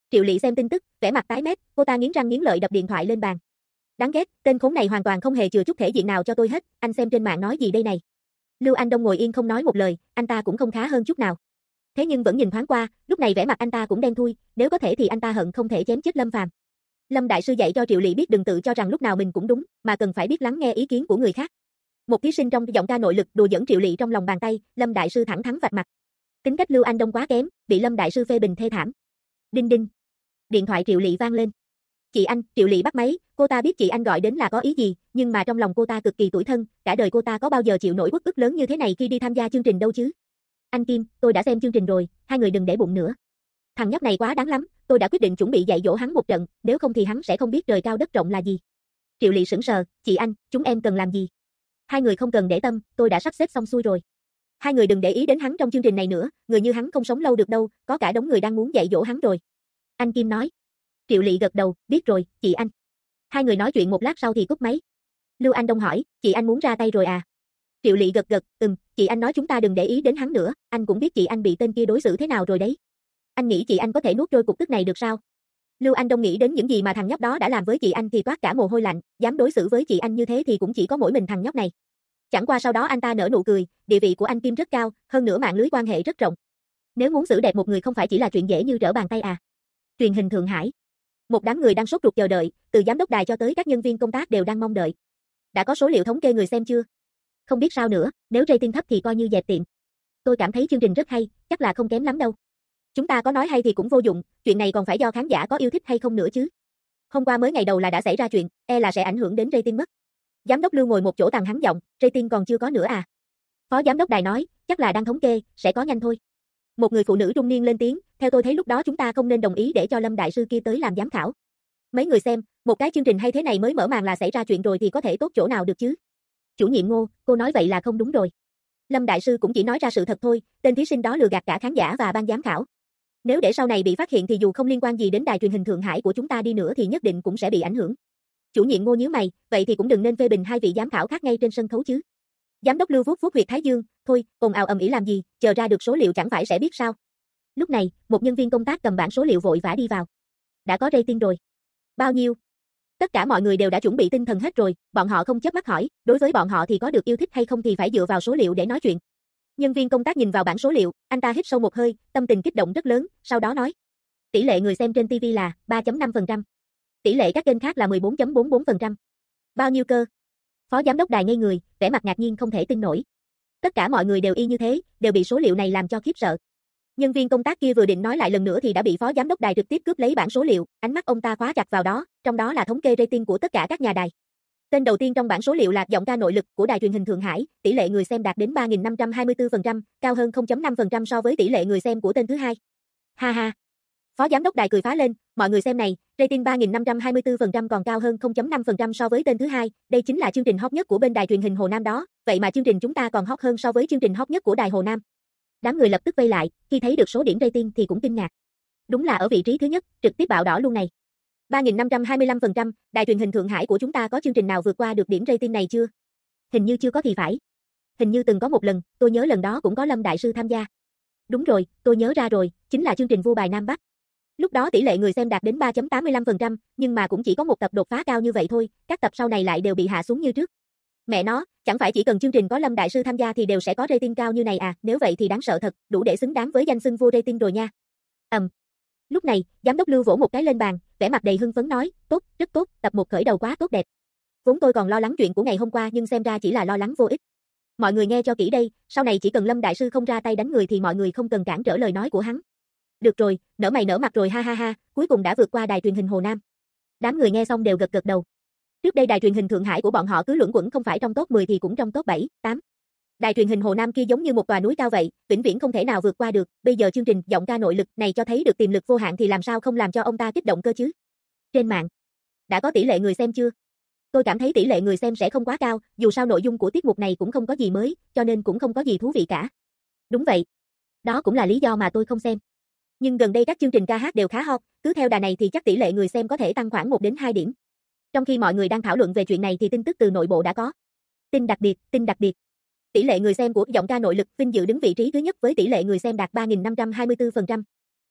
Triệu Lị xem tin tức, vẻ mặt tái mét, cô ta nghiến răng nghiến lợi đập điện thoại lên bàn. Đáng ghét, tên khốn này hoàn toàn không hề chừa chút thể diện nào cho tôi hết, anh xem trên mạng nói gì đây này. Lưu Anh Đông ngồi yên không nói một lời, anh ta cũng không khá hơn chút nào. Thế nhưng vẫn nhìn thoáng qua, lúc này vẻ mặt anh ta cũng đen thui, nếu có thể thì anh ta hận không thể chém chết Lâm Phàm. Lâm đại sư dạy cho Triệu Lị biết đừng tự cho rằng lúc nào mình cũng đúng, mà cần phải biết lắng nghe ý kiến của người khác. Một thí sinh trong giọng ca nội lực đùa giỡn Triệu Lị trong lòng bàn tay, Lâm đại sư thẳng thắn vạch mặt. Tính cách Lưu Anh Đông quá kém, bị Lâm đại sư phê bình thê thảm. Đinh đinh. Điện thoại Triệu Lị vang lên. Chị anh, Triệu Lị bắt máy, cô ta biết chị anh gọi đến là có ý gì, nhưng mà trong lòng cô ta cực kỳ tủi thân, cả đời cô ta có bao giờ chịu nổi uất ức lớn như thế này khi đi tham gia chương trình đâu chứ. Anh Kim, tôi đã xem chương trình rồi, hai người đừng để bụng nữa. Thằng nhóc này quá đáng lắm, tôi đã quyết định chuẩn bị dạy dỗ hắn một trận, nếu không thì hắn sẽ không biết trời cao đất rộng là gì. Triệu Lị sững sờ, chị anh, chúng em cần làm gì? Hai người không cần để tâm, tôi đã sắp xếp xong xuôi rồi. Hai người đừng để ý đến hắn trong chương trình này nữa, người như hắn không sống lâu được đâu, có cả đống người đang muốn dạy dỗ hắn rồi. Anh Kim nói. Triệu Lị gật đầu, biết rồi, chị anh. Hai người nói chuyện một lát sau thì cúp máy. Lưu Anh Đông hỏi, chị anh muốn ra tay rồi à? Triệu Lị gật gật, chị anh nói chúng ta đừng để ý đến hắn nữa, anh cũng biết chị anh bị tên kia đối xử thế nào rồi đấy. Anh nghĩ chị anh có thể nuốt trôi cục tức này được sao? Lưu Anh Đông nghĩ đến những gì mà thằng nhóc đó đã làm với chị anh thì toát cả mồ hôi lạnh, dám đối xử với chị anh như thế thì cũng chỉ có mỗi mình thằng nhóc này. Chẳng qua sau đó anh ta nở nụ cười, địa vị của anh Kim rất cao, hơn nữa mạng lưới quan hệ rất rộng. Nếu muốn xử đẹp một người không phải chỉ là chuyện dễ như trở bàn tay à. Truyền hình Thượng Hải. Một đám người đang sốt ruột chờ đợi, từ giám đốc đài cho tới các nhân viên công tác đều đang mong đợi. Đã có số liệu thống kê người xem chưa? Không biết sao nữa, nếu rating thấp thì coi như dẹp tiệm. Tôi cảm thấy chương trình rất hay, chắc là không kém lắm đâu. Chúng ta có nói hay thì cũng vô dụng, chuyện này còn phải do khán giả có yêu thích hay không nữa chứ. Hôm qua mới ngày đầu là đã xảy ra chuyện, là sẽ ảnh hưởng đến rating mất. Giám đốc Lưu ngồi một chỗ tằng hắn giọng, rating còn chưa có nữa à? Phó giám đốc đài nói, chắc là đang thống kê, sẽ có nhanh thôi. Một người phụ nữ trung niên lên tiếng, theo tôi thấy lúc đó chúng ta không nên đồng ý để cho Lâm đại sư kia tới làm giám khảo. Mấy người xem, một cái chương trình hay thế này mới mở màn là xảy ra chuyện rồi thì có thể tốt chỗ nào được chứ? Chủ nhiệm Ngô, cô nói vậy là không đúng rồi. Lâm đại sư cũng chỉ nói ra sự thật thôi, tên thí sinh đó lừa gạt cả khán giả và ban giám khảo. Nếu để sau này bị phát hiện thì dù không liên quan gì đến đài truyền hình Thượng Hải của chúng ta đi nữa thì nhất định cũng sẽ bị ảnh hưởng. Chủ nhiệm Ngô nhíu mày, vậy thì cũng đừng nên phê bình hai vị giám khảo khác ngay trên sân khấu chứ. Giám đốc Lưu vuốt vuốt huyệt thái dương, thôi, ồn ào ầm ĩ làm gì, chờ ra được số liệu chẳng phải sẽ biết sao. Lúc này, một nhân viên công tác cầm bảng số liệu vội vã đi vào. Đã có rating rồi. Bao nhiêu? Tất cả mọi người đều đã chuẩn bị tinh thần hết rồi, bọn họ không chớp mắt hỏi, đối với bọn họ thì có được yêu thích hay không thì phải dựa vào số liệu để nói chuyện. Nhân viên công tác nhìn vào bảng số liệu, anh ta hít sâu một hơi, tâm tình kích động rất lớn, sau đó nói. Tỷ lệ người xem trên TV là 3.5%. Tỷ lệ các kênh khác là 14.44%. Bao nhiêu cơ? Phó giám đốc đài ngây người, vẻ mặt ngạc nhiên không thể tin nổi. Tất cả mọi người đều y như thế, đều bị số liệu này làm cho khiếp sợ. Nhân viên công tác kia vừa định nói lại lần nữa thì đã bị phó giám đốc đài trực tiếp cướp lấy bảng số liệu, ánh mắt ông ta khóa chặt vào đó, trong đó là thống kê rating của tất cả các nhà đài. Tên đầu tiên trong bảng số liệu là giọng ca nội lực của đài truyền hình Thượng Hải, tỷ lệ người xem đạt đến 3.524%, cao hơn 0.5% so với tỷ lệ người xem của tên thứ hai. Ha ha. Phó giám đốc đài cười phá lên, mọi người xem này, rating 3.524% còn cao hơn 0.5% so với tên thứ hai, đây chính là chương trình hot nhất của bên đài truyền hình Hồ Nam đó, vậy mà chương trình chúng ta còn hot hơn so với chương trình hot nhất của đài Hồ Nam. Đám người lập tức vây lại, khi thấy được số điểm rating thì cũng kinh ngạc. Đúng là ở vị trí thứ nhất, trực tiếp bạo đỏ luôn này. 3.525%, đài truyền hình Thượng Hải của chúng ta có chương trình nào vượt qua được điểm rating này chưa? Hình như chưa có thì phải. Hình như từng có một lần, tôi nhớ lần đó cũng có Lâm đại sư tham gia. Đúng rồi, tôi nhớ ra rồi, chính là chương trình Vua bài Nam Bắc. Lúc đó tỷ lệ người xem đạt đến 3.85%, nhưng mà cũng chỉ có một tập đột phá cao như vậy thôi, các tập sau này lại đều bị hạ xuống như trước. Mẹ nó, chẳng phải chỉ cần chương trình có Lâm đại sư tham gia thì đều sẽ có rating cao như này à, nếu vậy thì đáng sợ thật, đủ để xứng đáng với danh xưng vua rating rồi nha. Lúc này, giám đốc Lưu vỗ một cái lên bàn, vẻ mặt đầy hưng phấn nói, tốt, rất tốt, tập 1 khởi đầu quá tốt đẹp. Vốn tôi còn lo lắng chuyện của ngày hôm qua nhưng xem ra chỉ là lo lắng vô ích. Mọi người nghe cho kỹ đây, sau này chỉ cần Lâm đại sư không ra tay đánh người thì mọi người không cần cản trở lời nói của hắn. Được rồi, nở mày nở mặt rồi ha ha ha, cuối cùng đã vượt qua đài truyền hình Hồ Nam. Đám người nghe xong đều gật gật đầu. Trước đây đài truyền hình Thượng Hải của bọn họ cứ luẩn quẩn không phải trong top 10 thì cũng trong top 7, 8. Đài truyền hình Hồ Nam kia giống như một tòa núi cao vậy, vĩnh viễn không thể nào vượt qua được, bây giờ chương trình giọng ca nội lực này cho thấy được tiềm lực vô hạn thì làm sao không làm cho ông ta kích động cơ chứ. Trên mạng, đã có tỷ lệ người xem chưa? Tôi cảm thấy tỷ lệ người xem sẽ không quá cao, dù sao nội dung của tiết mục này cũng không có gì mới, cho nên cũng không có gì thú vị cả. Đúng vậy. Đó cũng là lý do mà tôi không xem. Nhưng gần đây các chương trình ca hát đều khá hot, cứ theo đà này thì chắc tỷ lệ người xem có thể tăng khoảng 1 đến 2 điểm. Trong khi mọi người đang thảo luận về chuyện này thì tin tức từ nội bộ đã có. Tin đặc biệt, tin đặc biệt. Tỷ lệ người xem của giọng ca nội lực vinh dự đứng vị trí thứ nhất với tỷ lệ người xem đạt 3.524%.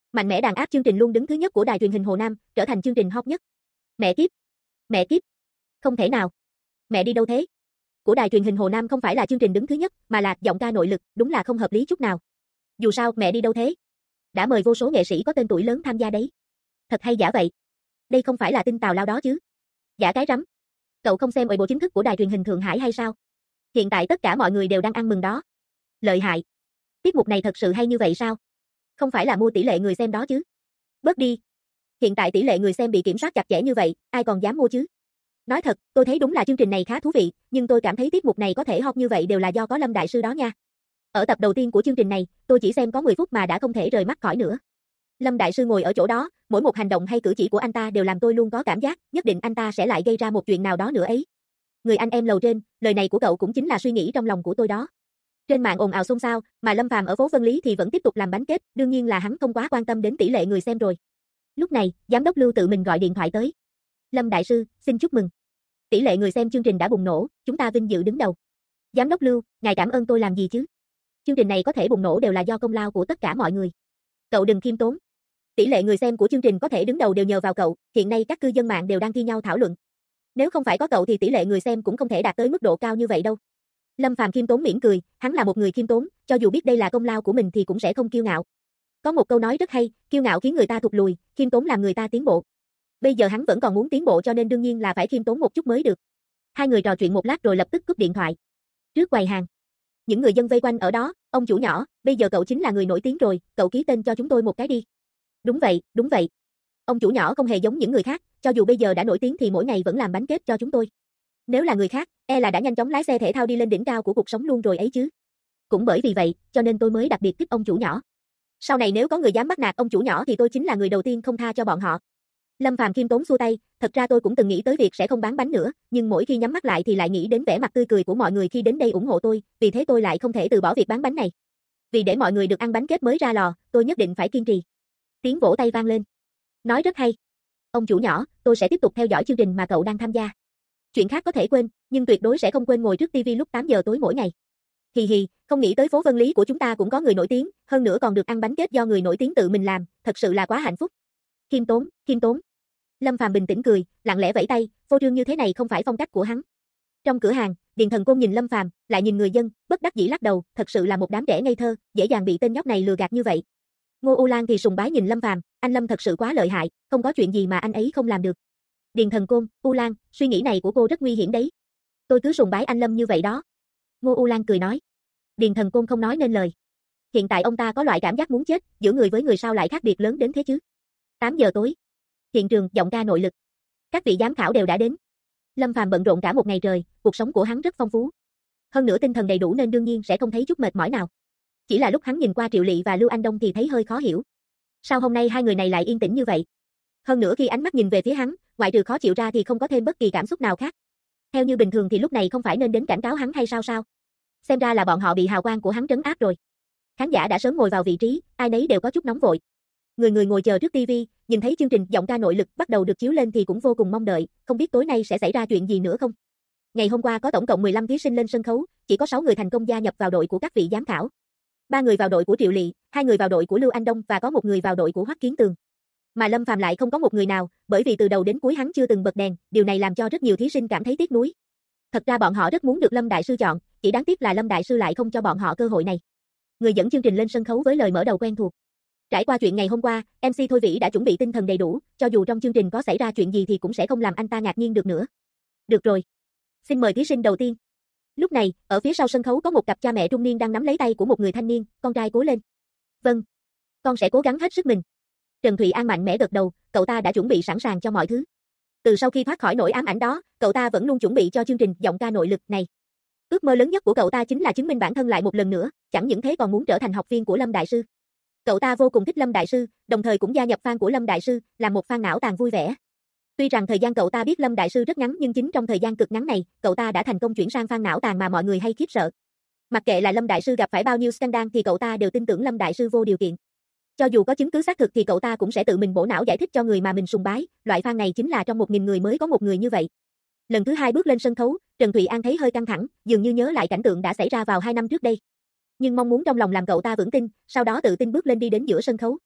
Mạnh mẽ đàn áp chương trình luôn đứng thứ nhất của đài truyền hình Hồ Nam, trở thành chương trình hot nhất. Mẹ kiếp, mẹ kiếp. Không thể nào. Mẹ đi đâu thế? Của đài truyền hình Hồ Nam không phải là chương trình đứng thứ nhất, mà là giọng ca nội lực, đúng là không hợp lý chút nào. Dù sao, mẹ đi đâu thế? Đã mời vô số nghệ sĩ có tên tuổi lớn tham gia đấy. Thật hay giả vậy? Đây không phải là tin tào lao đó chứ? Giả cái rắm. Cậu không xem bộ chính thức của đài truyền hình Thượng Hải hay sao? Hiện tại tất cả mọi người đều đang ăn mừng đó. Lợi hại. Tiết mục này thật sự hay như vậy sao? Không phải là mua tỷ lệ người xem đó chứ? Bớt đi. Hiện tại tỷ lệ người xem bị kiểm soát chặt chẽ như vậy, ai còn dám mua chứ? Nói thật, tôi thấy đúng là chương trình này khá thú vị, nhưng tôi cảm thấy tiết mục này có thể hot như vậy đều là do có Lâm Đại Sư đó nha. Ở tập đầu tiên của chương trình này, tôi chỉ xem có 10 phút mà đã không thể rời mắt khỏi nữa. Lâm Đại Sư ngồi ở chỗ đó, mỗi một hành động hay cử chỉ của anh ta đều làm tôi luôn có cảm giác, nhất định anh ta sẽ lại gây ra một chuyện nào đó nữa ấy. Người anh em lầu trên, lời này của cậu cũng chính là suy nghĩ trong lòng của tôi đó. Trên mạng ồn ào xôn xao, mà Lâm Phàm ở phố Vân Lý thì vẫn tiếp tục làm bánh kết, đương nhiên là hắn không quá quan tâm đến tỷ lệ người xem rồi. Lúc này, giám đốc Lưu tự mình gọi điện thoại tới. Lâm Đại Sư, xin chúc mừng. Tỷ lệ người xem chương trình đã bùng nổ, chúng ta vinh dự đứng đầu. Giám đốc Lưu, ngài cảm ơn tôi làm gì chứ? Chương trình này có thể bùng nổ đều là do công lao của tất cả mọi người. Cậu đừng khiêm tốn. Tỷ lệ người xem của chương trình có thể đứng đầu đều nhờ vào cậu, hiện nay các cư dân mạng đều đang thi nhau thảo luận. Nếu không phải có cậu thì tỷ lệ người xem cũng không thể đạt tới mức độ cao như vậy đâu. Lâm Phàm khiêm tốn mỉm cười, hắn là một người khiêm tốn, cho dù biết đây là công lao của mình thì cũng sẽ không kiêu ngạo. Có một câu nói rất hay, kiêu ngạo khiến người ta thụt lùi, khiêm tốn làm người ta tiến bộ. Bây giờ hắn vẫn còn muốn tiến bộ cho nên đương nhiên là phải khiêm tốn một chút mới được. Hai người trò chuyện một lát rồi lập tức cúp điện thoại. Trước quầy hàng, những người dân vây quanh ở đó, ông chủ nhỏ, bây giờ cậu chính là người nổi tiếng rồi, cậu ký tên cho chúng tôi một cái đi. Đúng vậy, đúng vậy. Ông chủ nhỏ không hề giống những người khác, cho dù bây giờ đã nổi tiếng thì mỗi ngày vẫn làm bánh kết cho chúng tôi. Nếu là người khác, e là đã nhanh chóng lái xe thể thao đi lên đỉnh cao của cuộc sống luôn rồi ấy chứ. Cũng bởi vì vậy, cho nên tôi mới đặc biệt thích ông chủ nhỏ. Sau này nếu có người dám bắt nạt ông chủ nhỏ thì tôi chính là người đầu tiên không tha cho bọn họ. Lâm Phàm khiêm tốn xua tay, thật ra tôi cũng từng nghĩ tới việc sẽ không bán bánh nữa, nhưng mỗi khi nhắm mắt lại thì lại nghĩ đến vẻ mặt tươi cười của mọi người khi đến đây ủng hộ tôi, vì thế tôi lại không thể từ bỏ việc bán bánh này. Vì để mọi người được ăn bánh kết mới ra lò, tôi nhất định phải kiên trì. Tiếng vỗ tay vang lên. Nói rất hay. Ông chủ nhỏ, tôi sẽ tiếp tục theo dõi chương trình mà cậu đang tham gia. Chuyện khác có thể quên, nhưng tuyệt đối sẽ không quên ngồi trước TV lúc 8 giờ tối mỗi ngày. Hì hì, không nghĩ tới phố Vân Lý của chúng ta cũng có người nổi tiếng, hơn nữa còn được ăn bánh kết do người nổi tiếng tự mình làm, thật sự là quá hạnh phúc. Khiêm tốn, khiêm tốn. Lâm Phàm bình tĩnh cười, lặng lẽ vẫy tay, phô trương như thế này không phải phong cách của hắn. Trong cửa hàng, Điền Thần Côn nhìn Lâm Phàm, lại nhìn người dân, bất đắc dĩ lắc đầu, thật sự là một đám trẻ ngây thơ, dễ dàng bị tên nhóc này lừa gạt như vậy. Ngô U Lan thì sùng bái nhìn Lâm Phàm, anh Lâm thật sự quá lợi hại, không có chuyện gì mà anh ấy không làm được. Điền Thần Côn, U Lan, suy nghĩ này của cô rất nguy hiểm đấy. Tôi cứ sùng bái anh Lâm như vậy đó. Ngô U Lan cười nói. Điền Thần Côn không nói nên lời. Hiện tại ông ta có loại cảm giác muốn chết, giữa người với người sao lại khác biệt lớn đến thế chứ. 8 giờ tối. Hiện trường, giọng ca nội lực. Các vị giám khảo đều đã đến. Lâm Phàm bận rộn cả một ngày trời, cuộc sống của hắn rất phong phú. Hơn nữa tinh thần đầy đủ nên đương nhiên sẽ không thấy chút mệt mỏi nào. Chỉ là lúc hắn nhìn qua Triệu Lị và Lưu Anh Đông thì thấy hơi khó hiểu. Sao hôm nay hai người này lại yên tĩnh như vậy? Hơn nữa khi ánh mắt nhìn về phía hắn, ngoại trừ khó chịu ra thì không có thêm bất kỳ cảm xúc nào khác. Theo như bình thường thì lúc này không phải nên đến cảnh cáo hắn hay sao sao? Xem ra là bọn họ bị hào quang của hắn trấn áp rồi. Khán giả đã sớm ngồi vào vị trí, ai nấy đều có chút nóng vội. Người người ngồi chờ trước TV, nhìn thấy chương trình giọng ca nội lực bắt đầu được chiếu lên thì cũng vô cùng mong đợi, không biết tối nay sẽ xảy ra chuyện gì nữa không. Ngày hôm qua có tổng cộng 15 thí sinh lên sân khấu, chỉ có 6 người thành công gia nhập vào đội của các vị giám khảo. 3 người vào đội của Triệu Lị, 2 người vào đội của Lưu Anh Đông và có 1 người vào đội của Hoắc Kiến Tường. Mà Lâm Phàm lại không có một người nào, bởi vì từ đầu đến cuối hắn chưa từng bật đèn, điều này làm cho rất nhiều thí sinh cảm thấy tiếc nuối. Thật ra bọn họ rất muốn được Lâm Đại Sư chọn, chỉ đáng tiếc là Lâm Đại Sư lại không cho bọn họ cơ hội này. Người dẫn chương trình lên sân khấu với lời mở đầu quen thuộc. Trải qua chuyện ngày hôm qua, MC Thôi Vĩ đã chuẩn bị tinh thần đầy đủ, cho dù trong chương trình có xảy ra chuyện gì thì cũng sẽ không làm anh ta ngạc nhiên được nữa. Được rồi. Xin mời thí sinh đầu tiên. Lúc này, ở phía sau sân khấu có một cặp cha mẹ trung niên đang nắm lấy tay của một người thanh niên, con trai cố lên. Vâng. Con sẽ cố gắng hết sức mình. Trần Thụy An mạnh mẽ gật đầu, cậu ta đã chuẩn bị sẵn sàng cho mọi thứ. Từ sau khi thoát khỏi nỗi ám ảnh đó, cậu ta vẫn luôn chuẩn bị cho chương trình giọng ca nội lực này. Ước mơ lớn nhất của cậu ta chính là chứng minh bản thân lại một lần nữa, chẳng những thế còn muốn trở thành học viên của Lâm Đại Sư. Cậu ta vô cùng thích Lâm Đại Sư, đồng thời cũng gia nhập fan của Lâm Đại Sư, làm một fan não tàn vui vẻ. Tuy rằng thời gian cậu ta biết Lâm Đại Sư rất ngắn nhưng chính trong thời gian cực ngắn này, cậu ta đã thành công chuyển sang fan não tàn mà mọi người hay khiếp sợ. Mặc kệ là Lâm Đại Sư gặp phải bao nhiêu scandal thì cậu ta đều tin tưởng Lâm Đại Sư vô điều kiện. Cho dù có chứng cứ xác thực thì cậu ta cũng sẽ tự mình bổ não giải thích cho người mà mình sùng bái, loại fan này chính là trong 1000 người mới có một người như vậy. Lần thứ 2 bước lên sân khấu, Trần Thụy An thấy hơi căng thẳng, dường như nhớ lại cảnh tượng đã xảy ra vào 2 năm trước đây. Nhưng mong muốn trong lòng làm cậu ta vững tin, sau đó tự tin bước lên đi đến giữa sân khấu.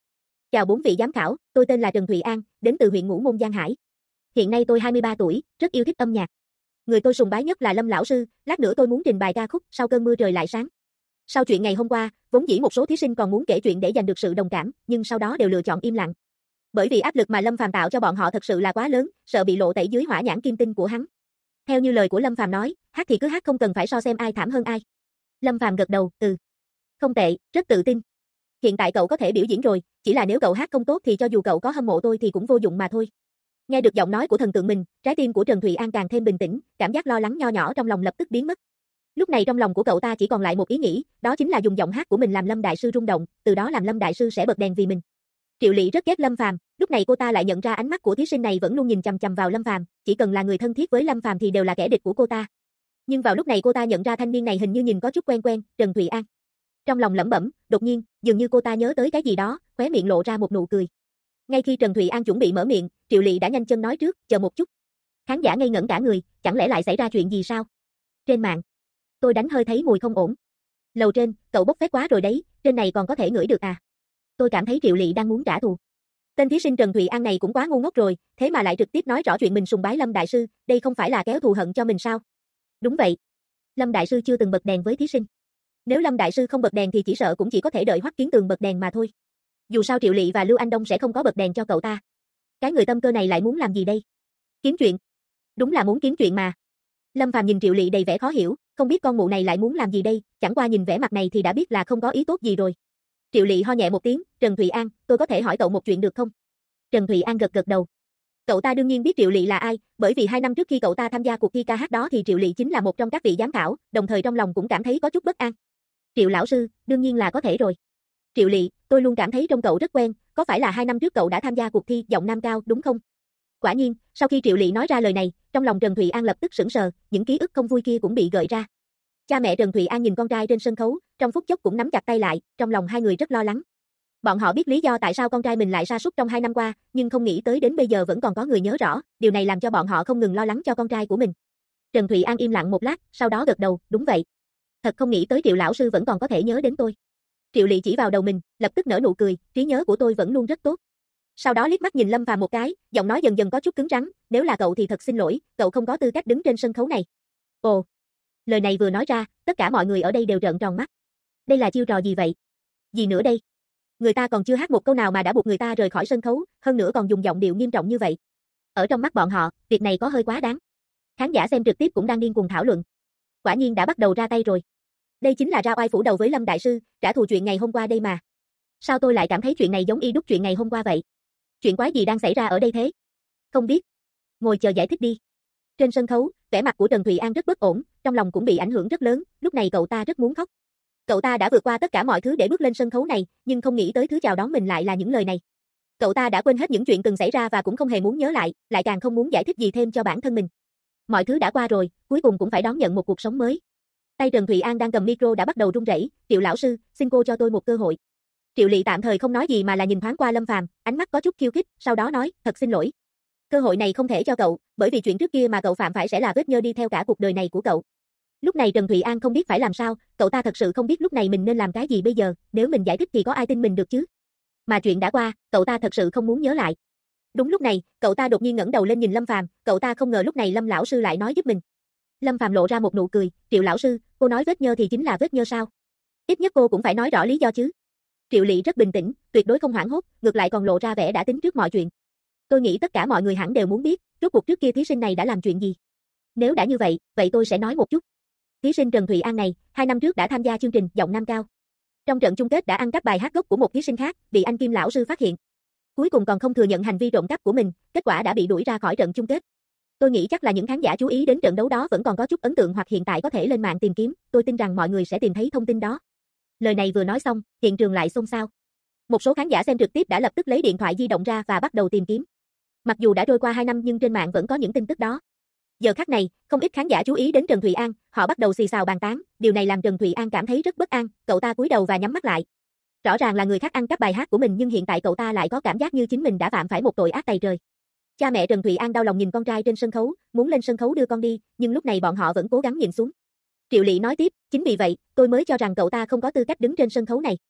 Chào 4 vị giám khảo, tôi tên là Trần Thụy An, đến từ huyện Ngũ Môn Giang Hải. Hiện nay tôi 23 tuổi, rất yêu thích âm nhạc. Người tôi sùng bái nhất là Lâm lão sư, lát nữa tôi muốn trình bày ca khúc Sau cơn mưa trời lại sáng. Sau chuyện ngày hôm qua, vốn dĩ một số thí sinh còn muốn kể chuyện để giành được sự đồng cảm, nhưng sau đó đều lựa chọn im lặng. Bởi vì áp lực mà Lâm Phàm tạo cho bọn họ thật sự là quá lớn, sợ bị lộ tẩy dưới hỏa nhãn kim tinh của hắn. Theo như lời của Lâm Phàm nói, hát thì cứ hát, không cần phải so xem ai thảm hơn ai. Lâm Phàm gật đầu, không tệ, rất tự tin. Hiện tại cậu có thể biểu diễn rồi, chỉ là nếu cậu hát không tốt thì cho dù cậu có hâm mộ tôi thì cũng vô dụng mà thôi. Nghe được giọng nói của thần tượng mình, trái tim của Trần Thụy An càng thêm bình tĩnh, cảm giác lo lắng nho nhỏ trong lòng lập tức biến mất. Lúc này trong lòng của cậu ta chỉ còn lại một ý nghĩ, đó chính là dùng giọng hát của mình làm Lâm đại sư rung động, từ đó làm Lâm đại sư sẽ bật đèn vì mình. Triệu Lị rất ghét Lâm Phàm, lúc này cô ta lại nhận ra ánh mắt của thí sinh này vẫn luôn nhìn chằm chằm vào Lâm Phàm, chỉ cần là người thân thiết với Lâm Phàm thì đều là kẻ địch của cô ta. Nhưng vào lúc này cô ta nhận ra thanh niên này hình như nhìn có chút quen quen, Trần Thụy An. Trong lòng lẩm bẩm, đột nhiên, dường như cô ta nhớ tới cái gì đó, khóe miệng lộ ra một nụ cười. Ngay khi Trần Thụy An chuẩn bị mở miệng, Triệu Lị đã nhanh chân nói trước, chờ một chút. Khán giả ngây ngẩn cả người, chẳng lẽ lại xảy ra chuyện gì sao? Trên mạng, tôi đánh hơi thấy mùi không ổn. Lầu trên, cậu bốc phét quá rồi đấy, trên này còn có thể ngửi được à? Tôi cảm thấy Triệu Lị đang muốn trả thù. Tên thí sinh Trần Thụy An này cũng quá ngu ngốc rồi, thế mà lại trực tiếp nói rõ chuyện mình sùng bái Lâm đại sư, đây không phải là kéo thù hận cho mình sao? Đúng vậy. Lâm đại sư chưa từng bật đèn với thí sinh. Nếu Lâm đại sư không bật đèn thì chỉ sợ cũng chỉ có thể đợi Hoắc Kiến Tường bật đèn mà thôi. Dù sao Triệu Lị và Lưu Anh Đông sẽ không có bật đèn cho cậu ta. Cái người tâm cơ này lại muốn làm gì đây? Kiếm chuyện. Đúng là muốn kiếm chuyện mà. Lâm Phàm nhìn Triệu Lị đầy vẻ khó hiểu, không biết con mụ này lại muốn làm gì đây, chẳng qua nhìn vẻ mặt này thì đã biết là không có ý tốt gì rồi. Triệu Lị ho nhẹ một tiếng, Trần Thụy An, tôi có thể hỏi cậu một chuyện được không? Trần Thụy An gật gật đầu. Cậu ta đương nhiên biết Triệu Lị là ai, bởi vì 2 năm trước khi cậu ta tham gia cuộc thi ca hát đó thì Triệu Lị chính là một trong các vị giám khảo, đồng thời trong lòng cũng cảm thấy có chút bất an. Triệu lão sư, đương nhiên là có thể rồi. Triệu Lị, tôi luôn cảm thấy trông cậu rất quen, có phải là 2 năm trước cậu đã tham gia cuộc thi giọng nam cao đúng không? Quả nhiên, sau khi Triệu Lị nói ra lời này, trong lòng Trần Thụy An lập tức sững sờ, những ký ức không vui kia cũng bị gợi ra. Cha mẹ Trần Thụy An nhìn con trai trên sân khấu, trong phút chốc cũng nắm chặt tay lại, trong lòng hai người rất lo lắng. Bọn họ biết lý do tại sao con trai mình lại sa sút trong 2 năm qua, nhưng không nghĩ tới đến bây giờ vẫn còn có người nhớ rõ, điều này làm cho bọn họ không ngừng lo lắng cho con trai của mình. Trần Thụy An im lặng một lát, sau đó gật đầu, đúng vậy. Thật không nghĩ tới Triệu lão sư vẫn còn có thể nhớ đến tôi. Triệu Lị chỉ vào đầu mình, lập tức nở nụ cười, trí nhớ của tôi vẫn luôn rất tốt. Sau đó liếc mắt nhìn Lâm Phàm một cái, giọng nói dần dần có chút cứng rắn, nếu là cậu thì thật xin lỗi, cậu không có tư cách đứng trên sân khấu này. Ồ, lời này vừa nói ra, tất cả mọi người ở đây đều trợn tròn mắt. Đây là chiêu trò gì vậy? Gì nữa đây? Người ta còn chưa hát một câu nào mà đã buộc người ta rời khỏi sân khấu, hơn nữa còn dùng giọng điệu nghiêm trọng như vậy. Ở trong mắt bọn họ, việc này có hơi quá đáng. Khán giả xem trực tiếp cũng đang điên cuồng thảo luận. Quả nhiên đã bắt đầu ra tay rồi. Đây chính là ra oai phủ đầu với Lâm đại sư, trả thù chuyện ngày hôm qua đây mà. Sao tôi lại cảm thấy chuyện này giống y đúc chuyện ngày hôm qua vậy? Chuyện quái gì đang xảy ra ở đây thế? Không biết. Ngồi chờ giải thích đi. Trên sân khấu, vẻ mặt của Trần Thụy An rất bất ổn, trong lòng cũng bị ảnh hưởng rất lớn, lúc này cậu ta rất muốn khóc. Cậu ta đã vượt qua tất cả mọi thứ để bước lên sân khấu này, nhưng không nghĩ tới thứ chào đón mình lại là những lời này. Cậu ta đã quên hết những chuyện từng xảy ra và cũng không hề muốn nhớ lại càng không muốn giải thích gì thêm cho bản thân mình. Mọi thứ đã qua rồi, cuối cùng cũng phải đón nhận một cuộc sống mới. Tay Trần Thụy An đang cầm micro đã bắt đầu run rẩy, Triệu lão sư, xin cô cho tôi một cơ hội. Triệu Lị tạm thời không nói gì mà là nhìn thoáng qua Lâm Phàm, ánh mắt có chút khiêu khích, sau đó nói, thật xin lỗi. Cơ hội này không thể cho cậu, bởi vì chuyện trước kia mà cậu phạm phải sẽ là vết nhơ đi theo cả cuộc đời này của cậu. Lúc này Trần Thụy An không biết phải làm sao, cậu ta thật sự không biết lúc này mình nên làm cái gì bây giờ, nếu mình giải thích thì có ai tin mình được chứ? Mà chuyện đã qua, cậu ta thật sự không muốn nhớ lại. Đúng lúc này, cậu ta đột nhiên ngẩng đầu lên nhìn Lâm Phàm, cậu ta không ngờ lúc này Lâm lão sư lại nói giúp mình. Lâm Phàm lộ ra một nụ cười, Triệu lão sư, cô nói vết nhơ thì chính là vết nhơ sao? Ít nhất cô cũng phải nói rõ lý do chứ. Triệu Lị rất bình tĩnh, tuyệt đối không hoảng hốt, ngược lại còn lộ ra vẻ đã tính trước mọi chuyện. Tôi nghĩ tất cả mọi người hẳn đều muốn biết, rốt cuộc trước kia thí sinh này đã làm chuyện gì. Nếu đã như vậy, vậy tôi sẽ nói một chút. Thí sinh Trần Thụy An này, 2 năm trước đã tham gia chương trình giọng nam cao. Trong trận chung kết đã ăn cắp bài hát gốc của một thí sinh khác, bị anh Kim lão sư phát hiện. Cuối cùng còn không thừa nhận hành vi trộm cắp của mình, kết quả đã bị đuổi ra khỏi trận chung kết. Tôi nghĩ chắc là những khán giả chú ý đến trận đấu đó vẫn còn có chút ấn tượng hoặc hiện tại có thể lên mạng tìm kiếm, tôi tin rằng mọi người sẽ tìm thấy thông tin đó. Lời này vừa nói xong, hiện trường lại xôn xao. Một số khán giả xem trực tiếp đã lập tức lấy điện thoại di động ra và bắt đầu tìm kiếm. Mặc dù đã trôi qua 2 năm nhưng trên mạng vẫn có những tin tức đó. Giờ khắc này, không ít khán giả chú ý đến Trần Thụy An, họ bắt đầu xì xào bàn tán, điều này làm Trần Thụy An cảm thấy rất bất an, cậu ta cúi đầu và nhắm mắt lại. Rõ ràng là người khác ăn cắp bài hát của mình nhưng hiện tại cậu ta lại có cảm giác như chính mình đã phạm phải một tội ác tày trời. Cha mẹ Trần Thụy An đau lòng nhìn con trai trên sân khấu, muốn lên sân khấu đưa con đi, nhưng lúc này bọn họ vẫn cố gắng nhìn xuống. Triệu Lị nói tiếp, chính vì vậy, tôi mới cho rằng cậu ta không có tư cách đứng trên sân khấu này.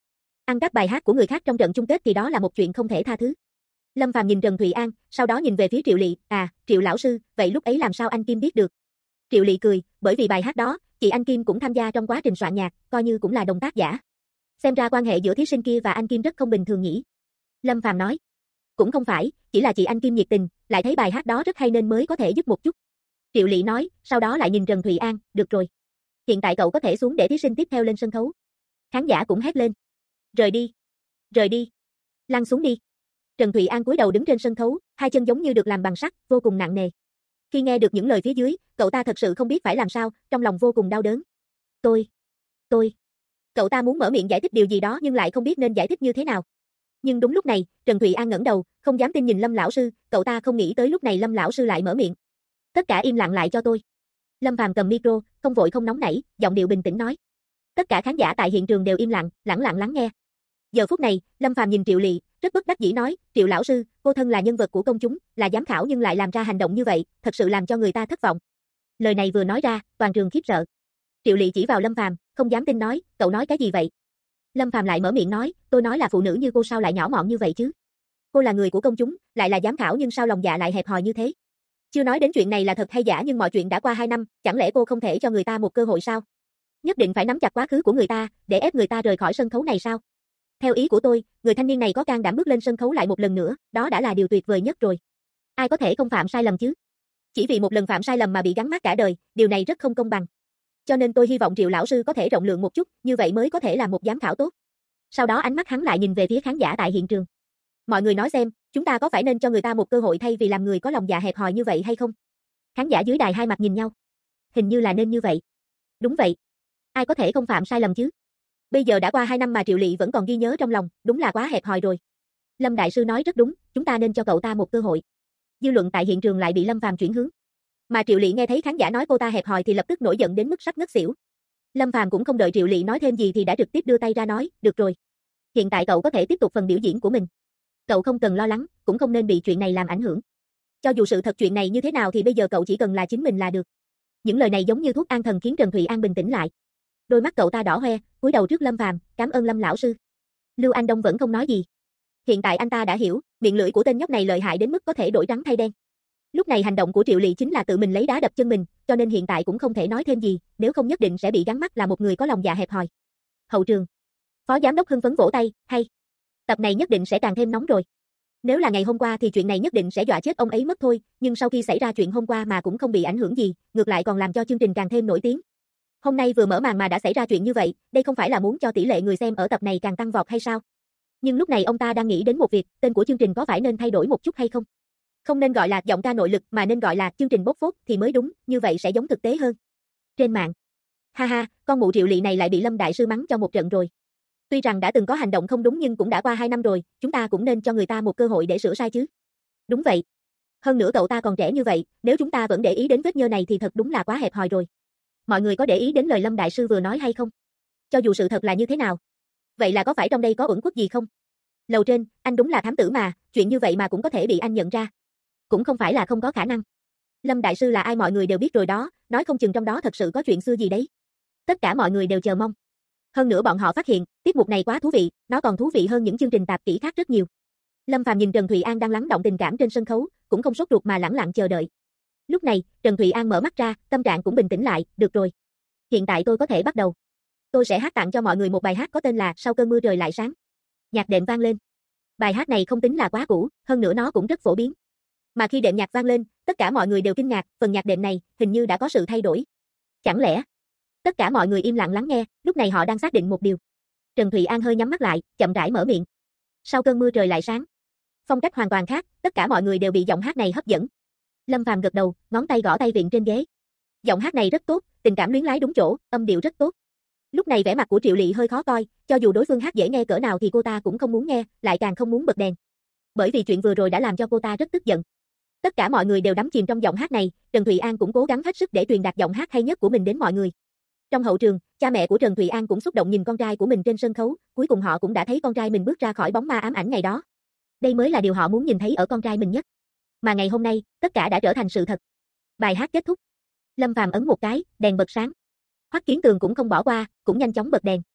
Ăn cắp bài hát của người khác trong trận chung kết thì đó là một chuyện không thể tha thứ. Lâm Phàm nhìn Trần Thụy An, sau đó nhìn về phía Triệu Lị, Triệu lão sư, vậy lúc ấy làm sao anh Kim biết được? Triệu Lị cười, bởi vì bài hát đó, chị anh Kim cũng tham gia trong quá trình soạn nhạc, coi như cũng là đồng tác giả. Xem ra quan hệ giữa thí sinh kia và anh Kim rất không bình thường nhỉ? Lâm Phàm nói. Cũng không phải, chỉ là chị anh Kim nhiệt tình, lại thấy bài hát đó rất hay nên mới có thể giúp một chút. Triệu Lị nói, sau đó lại nhìn Trần Thụy An, được rồi. Hiện tại cậu có thể xuống để thí sinh tiếp theo lên sân khấu. Khán giả cũng hét lên. Rời đi. Rời đi. Lăn xuống đi. Trần Thụy An cúi đầu đứng trên sân khấu, hai chân giống như được làm bằng sắt, vô cùng nặng nề. Khi nghe được những lời phía dưới, cậu ta thật sự không biết phải làm sao, trong lòng vô cùng đau đớn. Tôi. Cậu ta muốn mở miệng giải thích điều gì đó nhưng lại không biết nên giải thích như thế nào. Nhưng đúng lúc này, Trần Thụy An ngẩng đầu, không dám tin nhìn Lâm lão sư, cậu ta không nghĩ tới lúc này Lâm lão sư lại mở miệng. Tất cả im lặng lại cho tôi. Lâm Phàm cầm micro, không vội không nóng nảy, giọng điệu bình tĩnh nói. Tất cả khán giả tại hiện trường đều im lặng, lẳng lặng lắng nghe. Giờ phút này, Lâm Phàm nhìn Triệu Lị, rất bất đắc dĩ nói, Triệu lão sư, cô thân là nhân vật của công chúng, là giám khảo nhưng lại làm ra hành động như vậy, thật sự làm cho người ta thất vọng. Lời này vừa nói ra, toàn trường khiếp sợ. Triệu Lị chỉ vào Lâm Phàm, không dám tin nói, cậu nói cái gì vậy? Lâm Phàm lại mở miệng nói, tôi nói là phụ nữ như cô sao lại nhỏ mọn như vậy chứ? Cô là người của công chúng, lại là giám khảo nhưng sao lòng dạ lại hẹp hòi như thế? Chưa nói đến chuyện này là thật hay giả nhưng mọi chuyện đã qua 2 năm, chẳng lẽ cô không thể cho người ta một cơ hội sao? Nhất định phải nắm chặt quá khứ của người ta, để ép người ta rời khỏi sân khấu này sao? Theo ý của tôi, người thanh niên này có can đảm bước lên sân khấu lại một lần nữa, đó đã là điều tuyệt vời nhất rồi. Ai có thể không phạm sai lầm chứ? Chỉ vì một lần phạm sai lầm mà bị gắn mác cả đời, điều này rất không công bằng. Cho nên tôi hy vọng Triệu lão sư có thể rộng lượng một chút, như vậy mới có thể là một giám khảo tốt. Sau đó ánh mắt hắn lại nhìn về phía khán giả tại hiện trường. Mọi người nói xem, chúng ta có phải nên cho người ta một cơ hội thay vì làm người có lòng dạ hẹp hòi như vậy hay không? Khán giả dưới đài hai mặt nhìn nhau. Hình như là nên như vậy. Đúng vậy. Ai có thể không phạm sai lầm chứ? Bây giờ đã qua 2 năm mà Triệu Lị vẫn còn ghi nhớ trong lòng, đúng là quá hẹp hòi rồi. Lâm đại sư nói rất đúng, chúng ta nên cho cậu ta một cơ hội. Dư luận tại hiện trường lại bị Lâm Phàm chuyển hướng. Mà Triệu Lị nghe thấy khán giả nói cô ta hẹp hòi thì lập tức nổi giận đến mức sắp ngất xỉu. Lâm Phàm cũng không đợi Triệu Lị nói thêm gì thì đã trực tiếp đưa tay ra nói, được rồi. Hiện tại cậu có thể tiếp tục phần biểu diễn của mình. Cậu không cần lo lắng, cũng không nên bị chuyện này làm ảnh hưởng. Cho dù sự thật chuyện này như thế nào thì bây giờ cậu chỉ cần là chính mình là được. Những lời này giống như thuốc an thần khiến Trần Thụy An bình tĩnh lại. Đôi mắt cậu ta đỏ hoe, cúi đầu trước Lâm Phàm, cảm ơn Lâm lão sư. Lưu Anh Đông vẫn không nói gì. Hiện tại anh ta đã hiểu, miệng lưỡi của tên nhóc này lợi hại đến mức có thể đổi trắng thay đen. Lúc này hành động của Triệu Lị chính là tự mình lấy đá đập chân mình, cho nên hiện tại cũng không thể nói thêm gì, nếu không nhất định sẽ bị gắn mắc là một người có lòng dạ hẹp hòi. Hậu trường. Phó giám đốc hưng phấn vỗ tay, hay. Tập này nhất định sẽ càng thêm nóng rồi. Nếu là ngày hôm qua thì chuyện này nhất định sẽ dọa chết ông ấy mất thôi, nhưng sau khi xảy ra chuyện hôm qua mà cũng không bị ảnh hưởng gì, ngược lại còn làm cho chương trình càng thêm nổi tiếng. Hôm nay vừa mở màn mà đã xảy ra chuyện như vậy, đây không phải là muốn cho tỷ lệ người xem ở tập này càng tăng vọt hay sao? Nhưng lúc này ông ta đang nghĩ đến một việc, tên của chương trình có phải nên thay đổi một chút hay không? Không nên gọi là giọng ca nội lực mà nên gọi là chương trình bốc phốt thì mới đúng, như vậy sẽ giống thực tế hơn. Trên mạng. Ha ha, con mụ Triệu Lị này lại bị Lâm đại sư mắng cho một trận rồi. Tuy rằng đã từng có hành động không đúng nhưng cũng đã qua 2 năm rồi, chúng ta cũng nên cho người ta một cơ hội để sửa sai chứ. Đúng vậy. Hơn nữa cậu ta còn trẻ như vậy, nếu chúng ta vẫn để ý đến vết nhơ này thì thật đúng là quá hẹp hòi rồi. Mọi người có để ý đến lời Lâm đại sư vừa nói hay không? Cho dù sự thật là như thế nào. Vậy là có phải trong đây có uẩn khuất gì không? Lầu trên, anh đúng là thám tử mà, chuyện như vậy mà cũng có thể bị anh nhận ra. Cũng không phải là không có khả năng. Lâm đại sư là ai mọi người đều biết rồi đó, nói không chừng trong đó thật sự có chuyện xưa gì đấy. Tất cả mọi người đều chờ mong. Hơn nữa bọn họ phát hiện, tiết mục này quá thú vị, nó còn thú vị hơn những chương trình tạp kỹ khác rất nhiều. Lâm Phàm nhìn Trần Thụy An đang lắng động tình cảm trên sân khấu, cũng không sốt ruột mà lẳng lặng chờ đợi. Lúc này, Trần Thụy An mở mắt ra, tâm trạng cũng bình tĩnh lại, được rồi. Hiện tại tôi có thể bắt đầu. Tôi sẽ hát tặng cho mọi người một bài hát có tên là Sau cơn mưa trời lại sáng. Nhạc đệm vang lên. Bài hát này không tính là quá cũ, hơn nữa nó cũng rất phổ biến. Mà khi đệm nhạc vang lên, tất cả mọi người đều kinh ngạc, phần nhạc đệm này hình như đã có sự thay đổi. Chẳng lẽ? Tất cả mọi người im lặng lắng nghe, lúc này họ đang xác định một điều. Trần Thụy An hơi nhắm mắt lại, chậm rãi mở miệng. Sau cơn mưa trời lại sáng. Phong cách hoàn toàn khác, tất cả mọi người đều bị giọng hát này hấp dẫn. Lâm Phàm gật đầu, ngón tay gõ tay vịn trên ghế. Giọng hát này rất tốt, tình cảm luyến lái đúng chỗ, âm điệu rất tốt. Lúc này vẻ mặt của Triệu Lị hơi khó coi, cho dù đối phương hát dễ nghe cỡ nào thì cô ta cũng không muốn nghe, lại càng không muốn bật đèn. Bởi vì chuyện vừa rồi đã làm cho cô ta rất tức giận. Tất cả mọi người đều đắm chìm trong giọng hát này, Trần Thụy An cũng cố gắng hết sức để truyền đạt giọng hát hay nhất của mình đến mọi người. Trong hậu trường, cha mẹ của Trần Thụy An cũng xúc động nhìn con trai của mình trên sân khấu, cuối cùng họ cũng đã thấy con trai mình bước ra khỏi bóng ma ám ảnh ngày đó. Đây mới là điều họ muốn nhìn thấy ở con trai mình nhất. Mà ngày hôm nay, tất cả đã trở thành sự thật. Bài hát kết thúc. Lâm Phàm ấn một cái, đèn bật sáng. Hoắc Kiến Tường cũng không bỏ qua, cũng nhanh chóng bật đèn.